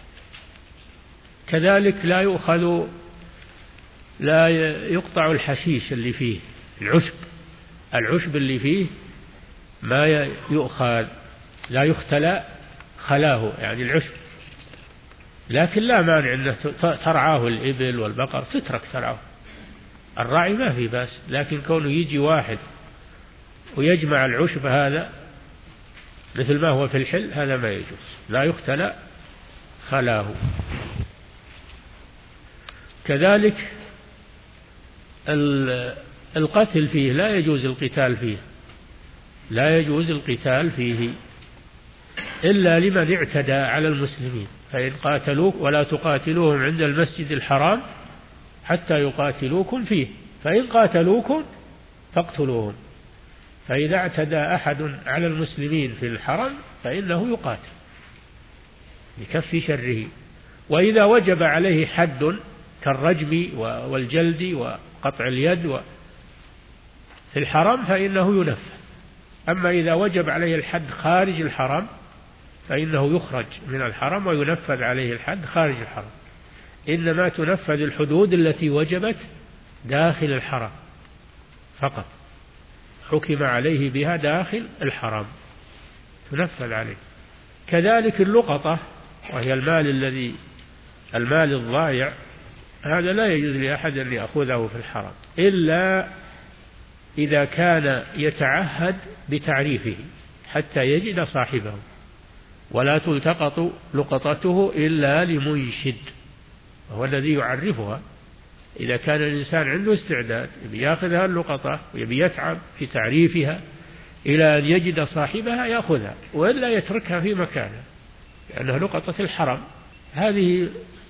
كذلك لا يؤخذ لا يقطع الحشيش اللي فيه، العشب العشب اللي فيه ما يؤخذ، لا يختلى خلاه يعني العشب، لكن لا مانع أن ترعاه الإبل والبقر تترك ترعاه، الراعي ما في بأس، لكن كونه يجي واحد ويجمع العشب هذا مثل ما هو في الحل هذا ما يجوز، لا يختلى خلاه. كذلك القتل فيه لا يجوز القتال فيه، لا يجوز القتال فيه إلا لمن اعتدى على المسلمين، فإن قاتلوك ولا تقاتلوهم عند المسجد الحرام حتى يقاتلوكم فيه، فإن قاتلوكم فاقتلوهم، فإذا اعتدى أحد على المسلمين في الحرم فإنه يقاتل لكف شره، وإذا وجب عليه حد كالرجم والجلد وقطع اليد في الحرم فإنه ينفذ. أما إذا وجب عليه الحد خارج الحرم فإنه يخرج من الحرم وينفذ عليه الحد خارج الحرم، إنما تنفذ الحدود التي وجبت داخل الحرم فقط، حكم عليه بها داخل الحرم تنفذ عليه. كذلك اللقطة وهي المال الذي المال الضائع، هذا لا يجوز لأحد أن يأخذه في الحرم إلا إذا كان يتعهد بتعريفه حتى يجد صاحبه، ولا تلتقط لقطته إلا لمنشد وهو الذي يعرفها. إذا كان الإنسان عنده استعداد يأخذها اللقطة ويبي يتعب في تعريفها إلى أن يجد صاحبها يأخذها، وإلا يتركها في مكانها لأنها لقطة الحرم هذه.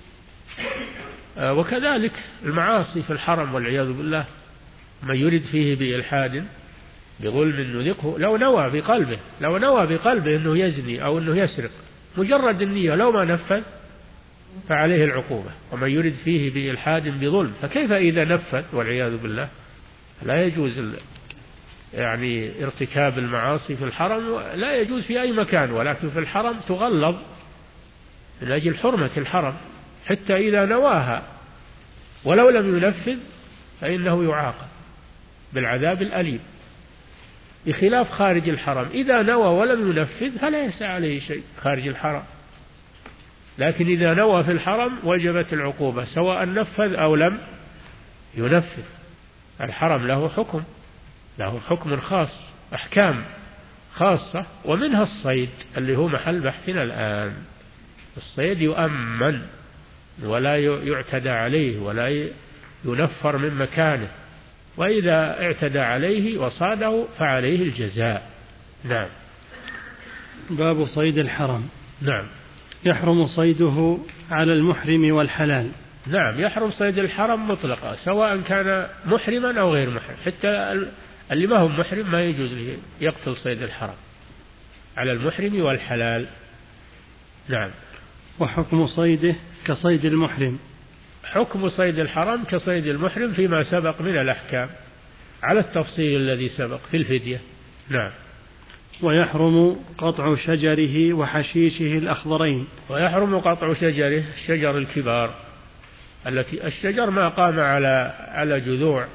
وكذلك المعاصي في الحرم والعياذ بالله، من يرد فيه بإلحاد بظلم نذقه، لو نوى بقلبه لو نوى بقلبه أنه يزني أو أنه يسرق، مجرد النية لو ما نفذ فعليه العقوبة. ومن يرد فيه بإلحاد بظلم، فكيف إذا نفذ والعياذ بالله؟ لا يجوز يعني ارتكاب المعاصي في الحرم، لا يجوز في أي مكان، ولكن في الحرم تغلظ من أجل حرمة الحرم، حتى إذا نواها ولو لم ينفذ فإنه يعاقب بالعذاب الأليم، بخلاف خارج الحرم إذا نوى ولم ينفذ فلا يسعى عليه شيء خارج الحرم، لكن إذا نوى في الحرم وجبت العقوبة سواء نفذ أو لم ينفذ. الحرم له حكم له حكم خاص، أحكام خاصة، ومنها الصيد اللي هو محل بحثنا الآن. الصيد يؤمن ولا يعتدى عليه ولا ينفر من مكانه، وإذا اعتدى عليه وصاده فعليه الجزاء. نعم. باب صيد الحرم. نعم. يحرم صيده على المحرم والحلال. نعم، يحرم صيد الحرم مطلقا سواء كان محرما أو غير محرم، حتى اللي ما هو محرم ما يجوز له يقتل صيد الحرم، على المحرم والحلال. نعم. وحكم صيده كصيد المحرم. حكم صيد الحرم كصيد المحرم فيما سبق من الأحكام على التفصيل الذي سبق في الفدية. نعم. ويحرم قطع شجره وحشيشه الأخضرين. ويحرم قطع شجره الشجر الكبار التي الشجر ما قام على على جذوع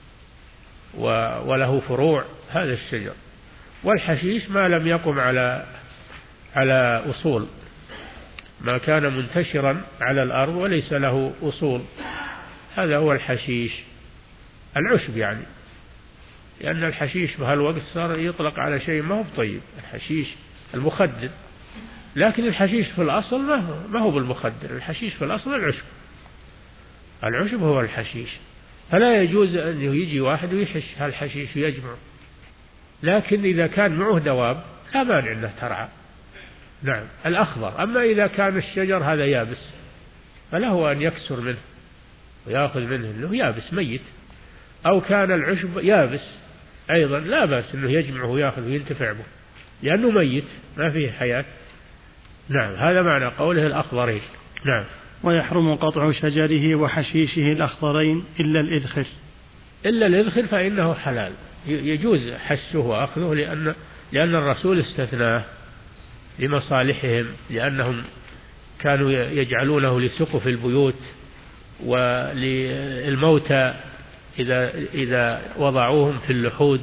وله فروع، هذا الشجر. والحشيش ما لم يقم على على أصول، ما كان منتشرا على الأرض وليس له أصول، هذا هو الحشيش. العشب يعني، لأن الحشيش بهالوقت صار يطلق على شيء ما هو طيب، الحشيش المخدر، لكن الحشيش في الأصل ما هو, ما هو بالمخدر، الحشيش في الأصل العشب، العشب هو الحشيش. فلا يجوز أن يجي واحد ويحش هالحشيش ويجمع، لكن إذا كان معه دواب لا مانع أنه ترعى. نعم الأخضر. أما إذا كان الشجر هذا يابس فله أن يكسر منه ويأخذ منه أنه يابس ميت، أو كان العشب يابس أيضا لا بأس أنه يجمعه ويأخذ وينتفع به لأنه ميت ما فيه حياة. نعم هذا معنى قوله الأخضرين. نعم. ويحرم قطع شجره وحشيشه الأخضرين إلا الإذخر. إلا الإذخر فإنه حلال، يجوز حشه وأخذه، لأن لأن الرسول استثناه لمصالحهم، لأنهم كانوا يجعلونه لسقف البيوت وللموتى إذا إذا وضعوهم في اللحود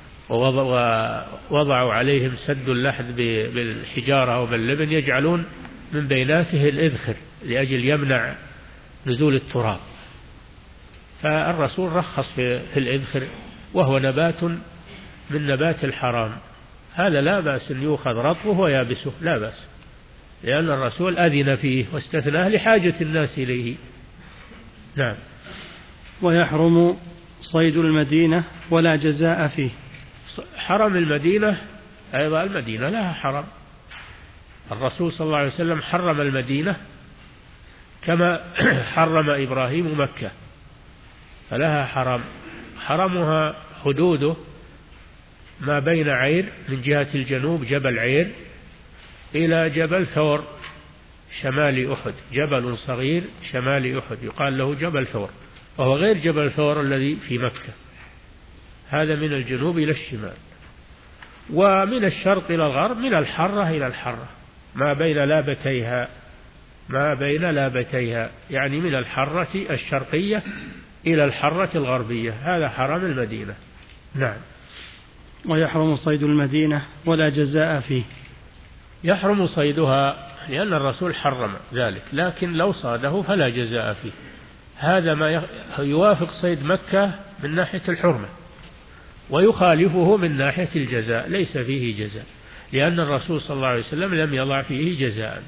ووضعوا عليهم سد اللحد بالحجارة أو باللبن يجعلون من بيناته الإذخر لأجل يمنع نزول التراب. فالرسول رخص في الإذخر وهو نبات من نبات الحرام، هذا لا بأس أن يؤخذ رطبه ويابسه، لا بأس، لأن الرسول أذن فيه واستثناه لحاجة الناس إليه. نعم. ويحرم صيد المدينة ولا جزاء فيه. حرم المدينة أيضا، المدينة لها حرم، الرسول صلى الله عليه وسلم حرم المدينة كما حرم إبراهيم مكة، فلها حرم، حرمها حدوده ما بين عير من جهة الجنوب جبل عير إلى جبل ثور شمال أحد، جبل صغير شمال أحد يقال له جبل ثور، وهو غير جبل ثور الذي في مكة، هذا من الجنوب إلى الشمال. ومن الشرق إلى الغرب من الحرة إلى الحرة ما بين لابتيها، ما بين لابتيها يعني من الحرة الشرقية إلى الحرة الغربية، هذا حرم المدينة. نعم. ويحرم صيد المدينة ولا جزاء فيه. يحرم صيدها لأن الرسول حرم ذلك، لكن لو صاده فلا جزاء فيه، هذا ما يوافق صيد مكة من ناحية الحرمة ويخالفه من ناحية الجزاء، ليس فيه جزاء، لأن الرسول صلى الله عليه وسلم لم يضع فيه جزاء،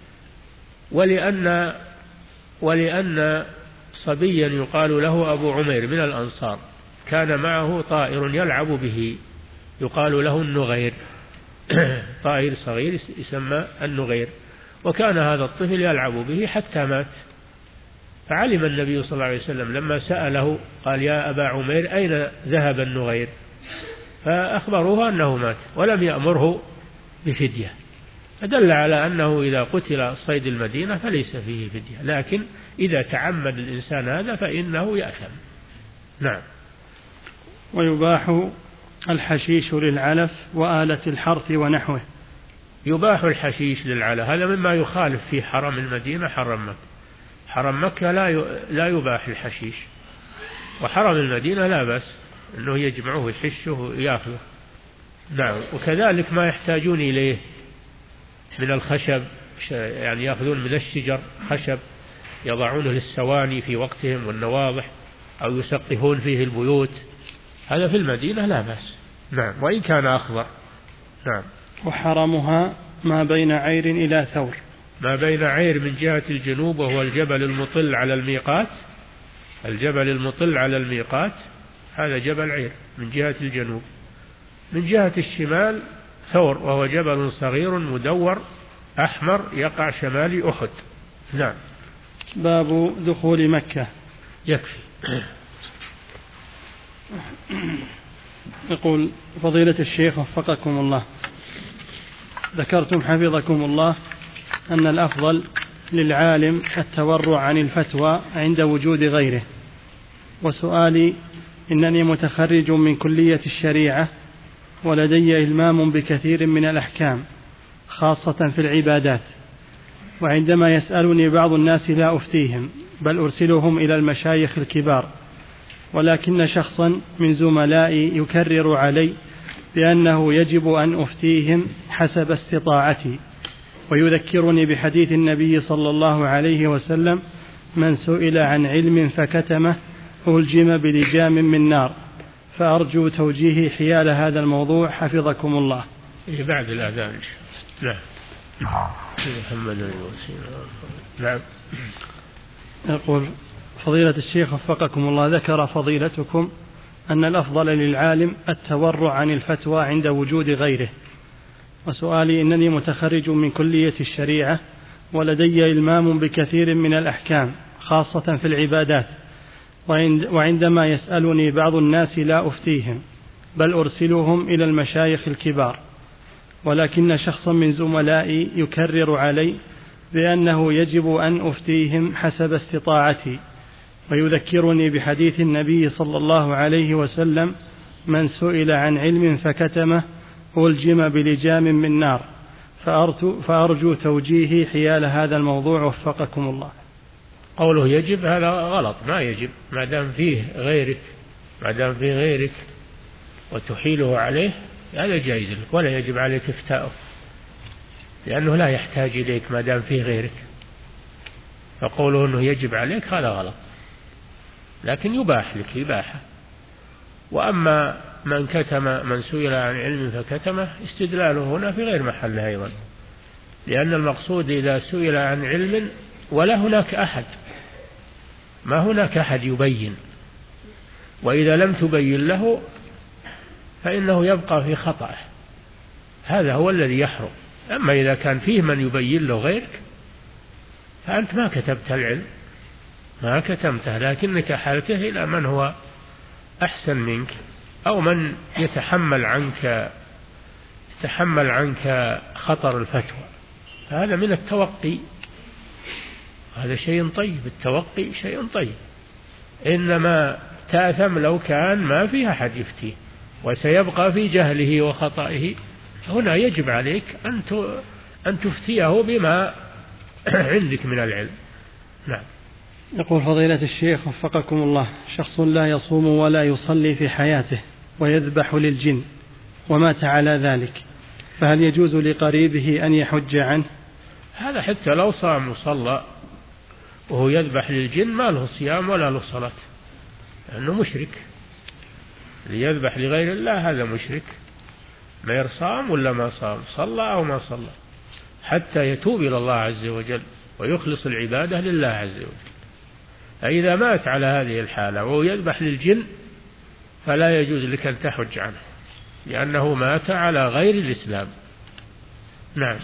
ولأن ولأن صبيا يقال له أبو عمير من الأنصار كان معه طائر يلعب به يقال له النغير، طائر صغير يسمى النغير، وكان هذا الطفل يلعب به حتى مات، فعلم النبي صلى الله عليه وسلم لما سأله قال يا أبا عمير أين ذهب النغير، فأخبروه أنه مات ولم يأمره بفدية، فدل على أنه إذا قتل صيد المدينة فليس فيه فدية، لكن إذا تعمد الإنسان هذا فإنه يأثم. نعم. ويباح الحشيش للعلف وآلة الحرث ونحوه. يباح الحشيش للعلف، هذا مما يخالف في حرم المدينة حرم مكة، حرم مكة لا لا يباح الحشيش، وحرم المدينة لا بأس أنه يجمعه ويحشه ويأخذه. نعم. وكذلك ما يحتاجون إليه من الخشب، يعني يأخذون من الشجر خشب يضعونه للسواني في وقتهم والنواضح، أو يسقفون فيه البيوت، هذا في المدينة لا بأس. نعم. وإن كان أخضر. نعم. وحرمها ما بين عير إلى ثور. ما بين عير من جهة الجنوب وهو الجبل المطل على الميقات، الجبل المطل على الميقات هذا جبل عير من جهة الجنوب، من جهة الشمال ثور وهو جبل صغير مدور أحمر يقع شمال أحد. نعم. باب دخول مكة. يكفي. يقول فضيلة الشيخ وفقكم الله، ذكرتم حفظكم الله أن الأفضل للعالم التورع عن الفتوى عند وجود غيره، وسؤالي إنني متخرج من كلية الشريعة ولدي إلمام بكثير من الأحكام خاصة في العبادات، وعندما يسألني بعض الناس لا أفتيهم بل أرسلهم إلى المشايخ الكبار، ولكن شخصا من زملائي يكرر علي بأنه يجب أن أفتيهم حسب استطاعتي، ويذكرني بحديث النبي صلى الله عليه وسلم: من سئل عن علم فكتمه ألجم بلجام من نار. فأرجو توجيهي حيال هذا الموضوع حفظكم الله. بعد الأذان. نعم. محمد نعم. يقول فضيلة الشيخ وفقكم الله: ذكر فضيلتكم أن الأفضل للعالم التورع عن الفتوى عند وجود غيره، وسؤالي: إنني متخرج من كلية الشريعة ولدي إلمام بكثير من الأحكام خاصة في العبادات، وعندما يسألني بعض الناس لا أفتيهم بل أرسلهم إلى المشايخ الكبار، ولكن شخصا من زملائي يكرر علي بأنه يجب أن أفتيهم حسب استطاعتي، ويذكرني بحديث النبي صلى الله عليه وسلم: من سئل عن علم فكتمه ألجم بلجام من نار. فأرجو توجيهي حيال هذا الموضوع وفقكم الله. قوله يجب هذا غلط، ما يجب، ما دام فيه غيرك ما دام فيه غيرك وتحيله عليه هذا جائز لك، ولا يجب عليك افتاؤه، لأنه لا يحتاج إليك ما دام فيه غيرك. فقوله أنه يجب عليك هذا غلط، لكن يباح لك إباحة. وأما من كتم من سئل عن علم فكتمه استدلاله هنا في غير محله أيضا، لأن المقصود إذا سئل عن علم ولا هناك أحد ما هناك أحد يبين، وإذا لم تبين له فإنه يبقى في خطأه، هذا هو الذي يحرم. أما إذا كان فيه من يبين له غيرك فأنت ما كتبت العلم ما كتمته، لكنك حالته إلى من هو أحسن منك أو من يتحمل عنك يتحمل عنك خطر الفتوى. هذا من التوقي، هذا شيء طيب، التوقي شيء طيب. إنما تأثم لو كان ما فيها أحد يفتيه وسيبقى في جهله وخطئه، هنا يجب عليك أن تفتيه بما عندك من العلم. نعم. يقول فضيلة الشيخ وفقكم الله: شخص لا يصوم ولا يصلي في حياته ويذبح للجن ومات على ذلك، فهل يجوز لقريبه أن يحج عنه؟ هذا حتى لو صام وصلى وهو يذبح للجن ما له صيام ولا له صلاة، لأنه مشرك. ليذبح لغير الله هذا مشرك، ما يرصام ولا ما صام، صلى أو ما صلى، حتى يتوب إلى الله عز وجل ويخلص العبادة لله عز وجل. فإذا مات على هذه الحالة وهو يذبح للجن فلا يجوز لك أن تحج عنه، لأنه مات على غير الإسلام. نعم.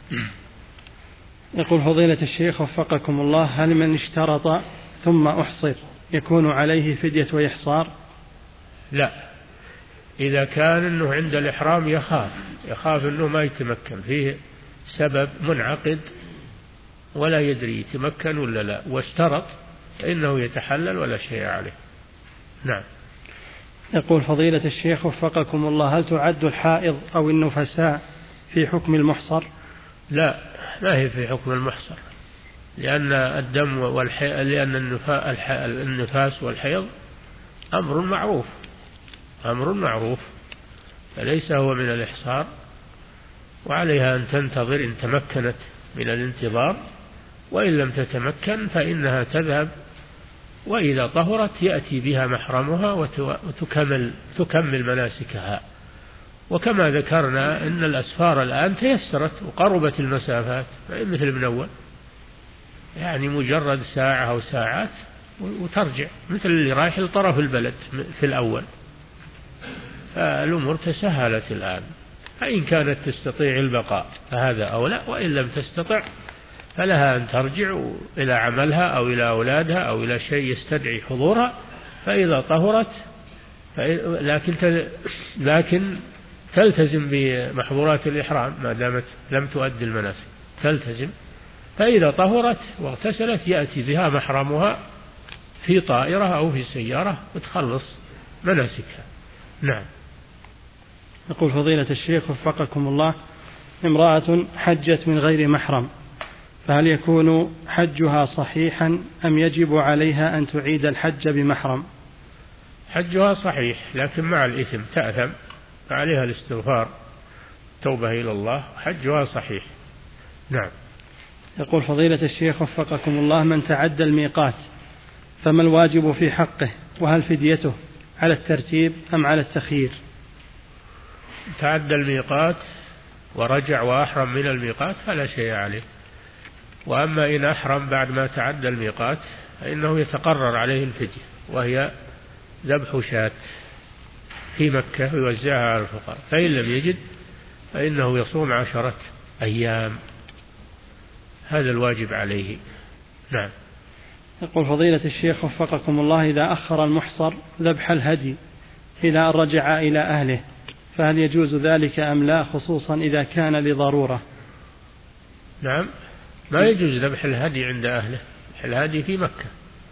يقول فضيلة الشيخ وفقكم الله: هل من اشترط ثم أحصر يكون عليه فدية وإحصار؟ لا، إذا كان أنه عند الإحرام يخاف يخاف أنه ما يتمكن، فيه سبب منعقد ولا يدري يتمكن ولا لا، واشترط فإنه يتحلل ولا شيء عليه. نعم. يقول فضيلة الشيخ وفقكم الله: هل تعد الحائض أو النفساء في حكم المحصر؟ لا، ما هي في حكم المحصر، لأن الدم والحي... لأن النفا... النفاس والحيض أمر معروف أمر معروف فليس هو من الإحصار، وعليها أن تنتظر إن تمكنت من الانتظار، وإن لم تتمكن فإنها تذهب، وإذا طهرت يأتي بها محرمها وتكمل تكمل مناسكها. وكما ذكرنا أن الأسفار الآن تيسرت وقربت المسافات، مثل من أول، يعني مجرد ساعة أو ساعات وترجع، مثل اللي رايح لطرف البلد في الأول. فالأمور تسهلت الآن، فإن كانت تستطيع البقاء فهذا أولى، وإن لم تستطع فلها أن ترجع إلى عملها أو إلى أولادها أو إلى شيء يستدعي حضورها، فإذا طهرت لكن لكن تلتزم بمحظورات الإحرام ما دامت لم تؤدي المناسك، تلتزم. فإذا طهرت واغتسلت يأتي بها محرمها في طائرة أو في سيارة وتخلص مناسكها. نعم. يقول فضيلة الشيخ وفقكم الله: امرأة حجت من غير محرم فهل يكون حجها صحيحا أم يجب عليها أن تعيد الحج بمحرم؟ حجها صحيح لكن مع الإثم، تأثم، عليها الاستغفار، توبة إلى الله، حجها صحيح. نعم. يقول فضيلة الشيخ وفقكم الله: من تعدى الميقات فما الواجب في حقه، وهل فديته على الترتيب أم على التخيير؟ تعدى الميقات ورجع وأحرم من الميقات فلا شيء عليه، وأما إن أحرم بعد ما تعدى الميقات فإنه يتقرر عليه الفدية، وهي ذبح شاة في مكة ويوزعها على الفقراء، فإن لم يجد فإنه يصوم عشرة أيام، هذا الواجب عليه. نعم. يقول فضيلة الشيخ وفقكم الله: إذا أخر المحصر ذبح الهدي إلى أن رجع إلى أهله فهل يجوز ذلك أم لا، خصوصا إذا كان لضرورة؟ نعم، ما يجوز ذبح الهدي عند أهله، الهدي في مكة،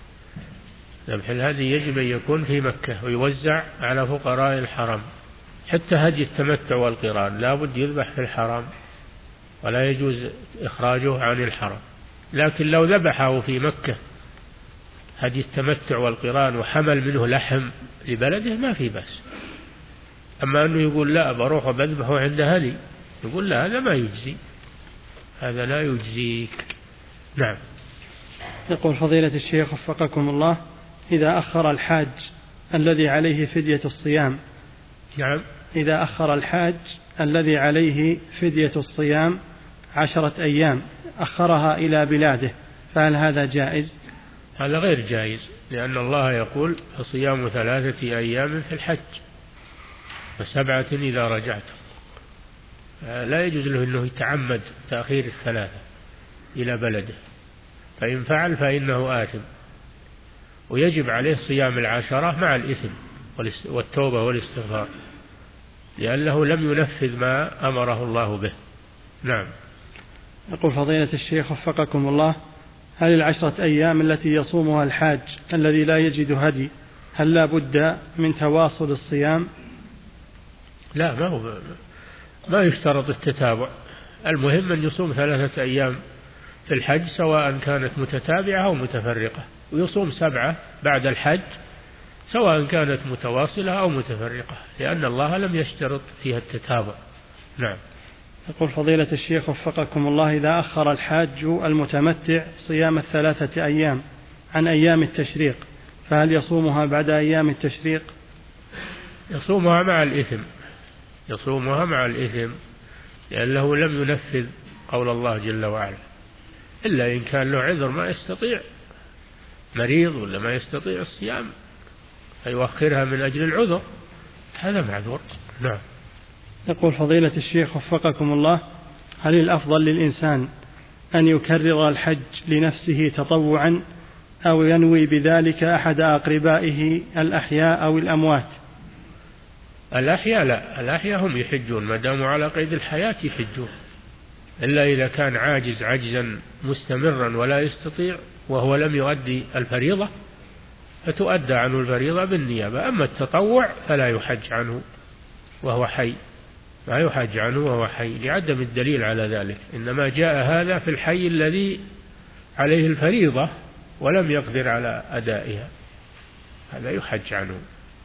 ذبح الهدي يجب أن يكون في مكة ويوزع على فقراء الحرم، حتى هدي التمتع والقران لا بد يذبح في الحرم ولا يجوز إخراجه عن الحرم. لكن لو ذبحه في مكة هدي التمتع والقران وحمل منه لحم لبلده ما في بأس. أما أنه يقول لا بروح وبذبحه عند هدي، يقول لا، هذا ما يجزي، هذا لا يجزيك. نعم. يقول فضيلة الشيخ وفقكم الله: إذا أخر الحاج الذي عليه فدية الصيام نعم إذا أخر الحاج الذي عليه فدية الصيام عشرة أيام أخرها إلى بلاده فهل هذا جائز؟ هذا غير جائز، لأن الله يقول: فصيام ثلاثة أيام في الحج وسبعة إذا رجعتم. لا يجوز له أنه يتعمد تأخير الثلاثة إلى بلده، فإن فعل فإنه آثم، ويجب عليه صيام العشرة مع الإثم والتوبة والاستغفار، لأنه لم ينفذ ما أمره الله به. نعم. يقول فضيلة الشيخ وفقكم الله: هل العشرة أيام التي يصومها الحاج الذي لا يجد هدي هل لا بد من تواصل الصيام؟ لا، ما هو ما يشترط التتابع، المهم أن يصوم ثلاثة أيام في الحج سواء كانت متتابعة أو متفرقة، ويصوم سبعة بعد الحج سواء كانت متواصلة أو متفرقة، لأن الله لم يشترط فيها التتابع. نعم. يقول فضيلة الشيخ وفقكم الله: إذا أخر الحاج المتمتع صيام الثلاثة أيام عن أيام التشريق فهل يصومها بعد أيام التشريق؟ يصومها مع الإثم، يصومها مع الإثم، لأنه لم ينفذ قول الله جل وعلا، إلا إن كان له عذر ما يستطيع، مريض ولا ما يستطيع الصيام فيؤخرها من أجل العذر، هذا معذور. نعم. يقول فضيلة الشيخ وفقكم الله: هل الأفضل للإنسان أن يكرر الحج لنفسه تطوعا أو ينوي بذلك أحد أقربائه الأحياء أو الأموات؟ الأحياء لا، الأحياء هم يحجون ما داموا على قيد الحياة يحجون، إلا إذا كان عاجز عجزا مستمرا ولا يستطيع وهو لم يؤدي الفريضة فتؤدى عنه الفريضة بالنيابة. أما التطوع فلا يحج عنه وهو حي، ما يحج عنه وهو حي لعدم الدليل على ذلك، إنما جاء هذا في الحي الذي عليه الفريضة ولم يقدر على أدائها، هذا يحج عنه.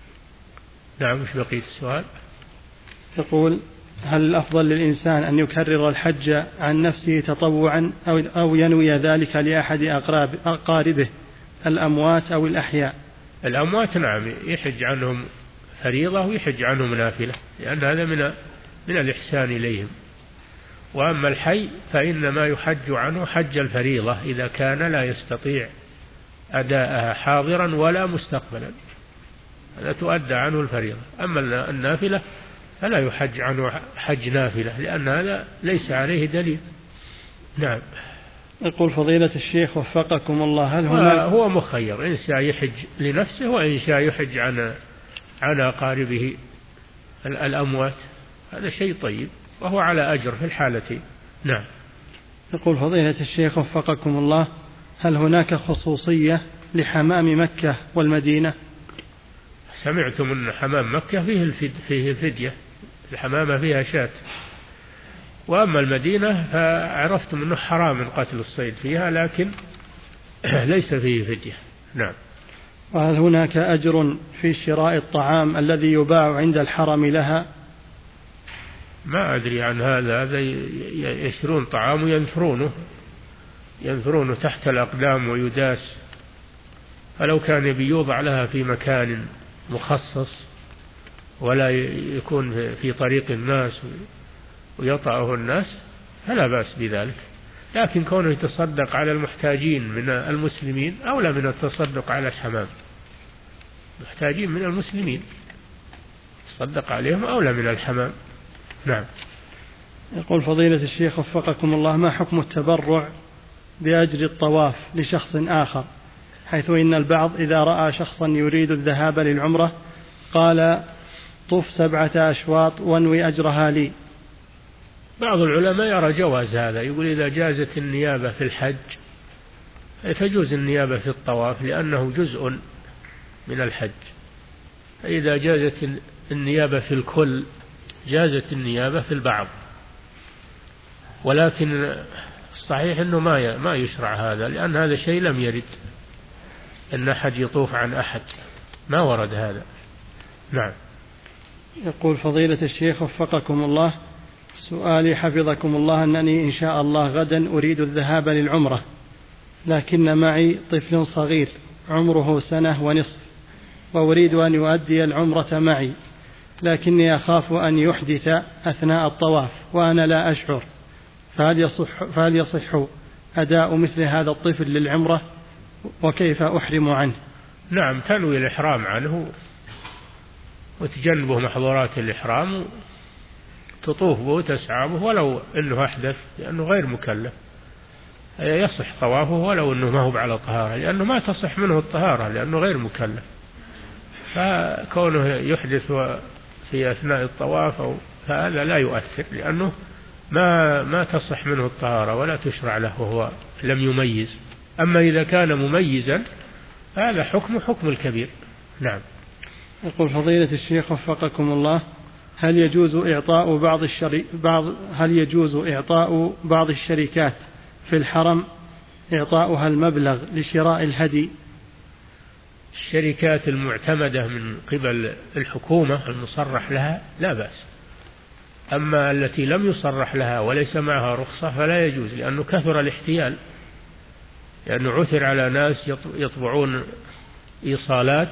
نعم. مش بقية السؤال؟ يقول: هل الأفضل للإنسان أن يكرر الحج عن نفسه تطوعا أو ينوي ذلك لأحد أقراب أقاربه الأموات أو الأحياء؟ الأموات نعم يحج عنهم فريضة ويحج عنهم نافلة، لأن هذا من من الإحسان إليهم. وأما الحي فإنما يحج عنه حج الفريضة إذا كان لا يستطيع أداءها حاضرا ولا مستقبلا، هذا تؤدى عنه الفريضة. أما النافلة فلا يحج عنه حج نافلة، لأن هذا ليس عليه دليل. نعم. يقول فضيلة الشيخ وفقكم الله: هل هنا هو مخير، إن شاء يحج لنفسه وإن شاء يحج عن عن أقاربه الأموات، هذا شيء طيب وهو على أجر في الحالتين. نعم. يقول فضيلة الشيخ وفقكم الله: هل هناك خصوصية لحمام مكة والمدينة؟ سمعتم أن حمام مكة فيه الفد فيه الفدية، الحمامة فيها شاة، وأما المدينة فعرفتم أنه حرام القتل الصيد فيها، لكن ليس فيه فدية. نعم. وهل هناك أجر في شراء الطعام الذي يباع عند الحرم لها؟ ما أدري عن هذا. هذا يشترون طعام وينثرونه ينثرونه تحت الأقدام ويداس، فلو كان بيوضع لها في مكان مخصص ولا يكون في طريق الناس ويطأه الناس فلا بأس بذلك، لكن كونه يتصدق على المحتاجين من المسلمين أولى من التصدق على الحمام. محتاجين من المسلمين تصدق عليهم أولى من الحمام. نعم. يقول فضيلة الشيخ وفقكم الله: ما حكم التبرع بأجر الطواف لشخص آخر، حيث إن البعض إذا رأى شخصا يريد الذهاب للعمرة قال طف سبعة أشواط وانوي أجرها لي؟ بعض العلماء يرى جواز هذا، يقول إذا جازت النيابة في الحج تجوز النيابة في الطواف لأنه جزء من الحج، فإذا جازت النيابة في الكل جازت النيابة في البعض. ولكن الصحيح أنه ما ما يشرع هذا، لأن هذا شيء لم يرد أن أحد يطوف عن أحد، ما ورد هذا. نعم. يقول فضيلة الشيخ وفقكم الله: سؤالي حفظكم الله أنني إن شاء الله غدا أريد الذهاب للعمرة، لكن معي طفل صغير عمره سنة ونصف، وأريد أن يؤدي العمرة معي، لكني أخاف أن يحدث أثناء الطواف وأنا لا أشعر، فهل يصح, فهل يصح أداء مثل هذا الطفل للعمرة، وكيف أحرم عنه؟ نعم، تنوي الإحرام عنه وتجنبه محظورات الإحرام، تطوف به وتسعى به ولو أنه أحدث، لأنه غير مكلف، يصح طوافه ولو أنه ما هو على طهارة، لأنه ما تصح منه الطهارة لأنه غير مكلف. فكونه يحدث في أثناء الطواف أو فهذا لا يؤثر، لأنه ما ما تصح منه الطهارة ولا تشرع له وهو لم يميز. أما إذا كان مميزا هذا حكم حكم الكبير. نعم. يقول فضيلة الشيخ وفقكم الله: هل يجوز إعطاء بعض الشري... بعض هل يجوز إعطاء بعض الشركات في الحرم إعطاؤها المبلغ لشراء الهدي؟ الشركات المعتمدة من قبل الحكومة المصرح لها لا بأس، أما التي لم يصرح لها وليس معها رخصة فلا يجوز، لأنه كثر الاحتيال، لأنه عثر على ناس يطبعون إيصالات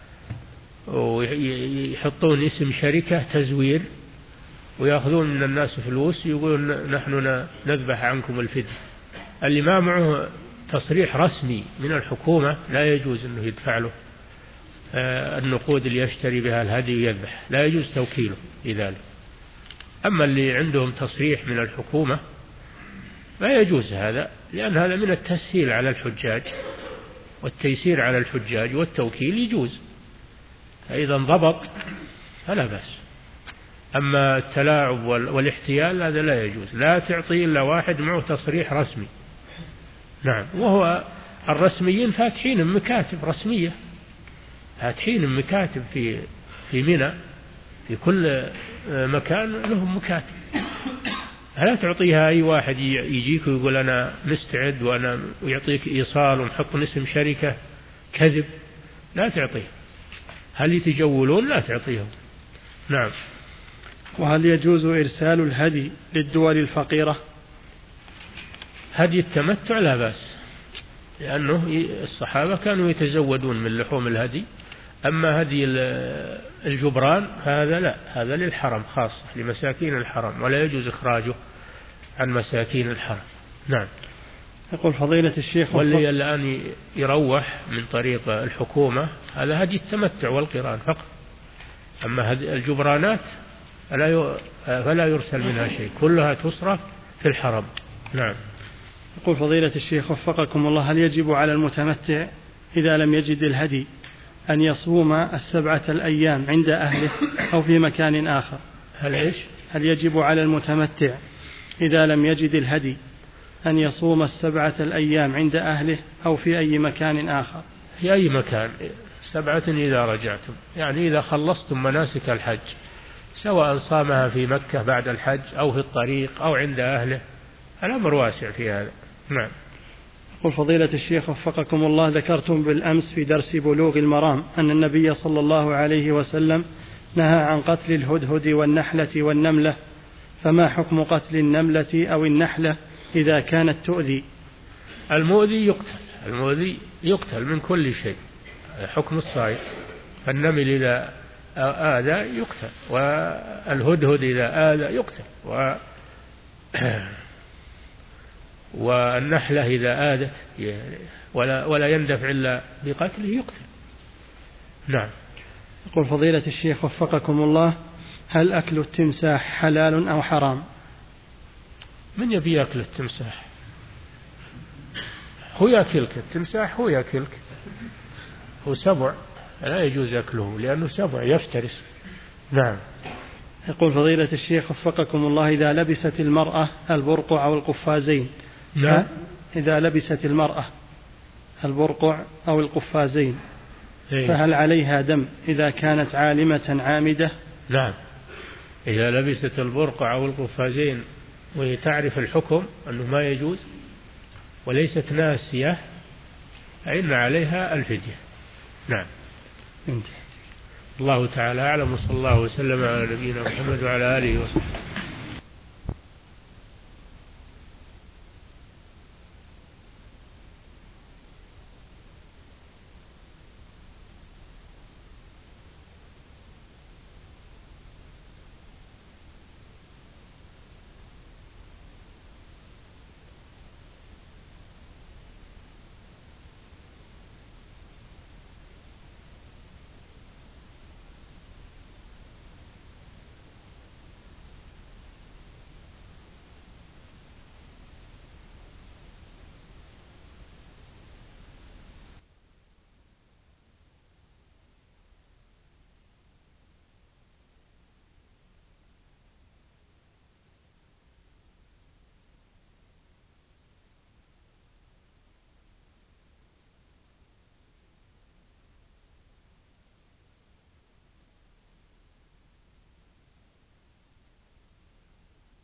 ويحطون اسم شركة تزوير ويأخذون من الناس فلوس، يقولون نحن نذبح عنكم الفدية. اللي ما معه تصريح رسمي من الحكومة لا يجوز أنه يدفع له النقود اللي يشتري بها الهدي ويذبح، لا يجوز توكيله لذلك. أما اللي عندهم تصريح من الحكومة لا يجوز هذا، لأن هذا من التسهيل على الحجاج والتيسير على الحجاج، والتوكيل يجوز، فإذا انضبط فلا بأس. أما التلاعب والاحتيال هذا لا يجوز، لا تعطي إلا واحد معه تصريح رسمي. نعم. وهو الرسميين فاتحين مكاتب رسمية، فاتحين مكاتب في في منى، في كل مكان لهم مكاتب، لا تعطيها أي واحد يجيك ويقول أنا مستعد وأنا ويعطيك إيصال ونحط اسم شركة كذب، لا تعطيه. هل يتجولون؟ لا تعطيهم. نعم. وهل يجوز إرسال الهدي للدول الفقيرة؟ هدي التمتع لا بأس، لأنه الصحابة كانوا يتزودون من لحوم الهدي. أما هدي الجبران هذا لا، هذا للحرم خاصة لمساكين الحرم، ولا يجوز إخراجه عن مساكين الحرم. نعم. يقول فضيلة الشيخ: واللي الآن يروح من طريق الحكومة هذا هدي التمتع والقران فقط، أما هدي الجبرانات فلا فلا يرسل منها شيء، كلها تصرف في الحرم. نعم. يقول فضيلة الشيخ وفقكم الله: هل يجب على المتمتع إذا لم يجد الهدي أن يصوم السبعة الأيام عند أهله أو في مكان آخر؟ هل إيش؟ هل يجب على المتمتع إذا لم يجد الهدي أن يصوم السبعة الأيام عند أهله أو في أي مكان آخر؟ في أي مكان، سبعة إذا رجعتم، يعني إذا خلصتم مناسك الحج سواء صامها في مكة بعد الحج أو في الطريق أو عند أهله، الأمر واسع في هذا. نعم. يقول فضيلة الشيخ وفقكم الله، ذكرتم بالأمس في درس بلوغ المرام أن النبي صلى الله عليه وسلم نهى عن قتل الهدهد والنحلة والنملة، فما حكم قتل النملة أو النحلة إذا كانت تؤذي؟ المؤذي يقتل، المؤذي يقتل من كل شيء، حكم الصائد. فالنمل إذا آذى يقتل، والهدهد إذا آذى يقتل، و والنحلة إذا آذت ولا, ولا يندفع إلا بقتله يقتل. نعم. يقول فضيلة الشيخ وفقكم الله، هل أكل التمساح حلال أو حرام؟ من يبي يأكل التمساح؟ هو يأكلك، التمساح هو يأكلك، هو سبع لا يجوز أكله لأنه سبع يفترس. نعم. يقول فضيلة الشيخ وفقكم الله، إذا لبست المرأة البرقع أو القفازين، نعم. إذا لبست المرأة البرقع أو القفازين إيه؟ فهل عليها دم إذا كانت عالمة عامدة؟ نعم، إذا لبست البرقع أو القفازين وهي تعرف الحكم أنه ما يجوز وليست ناسية فإن عليها الفدية. نعم. انتهى. الله تعالى أعلم، وصلى الله وسلم على نبينا محمد وعلى آله وصحبه.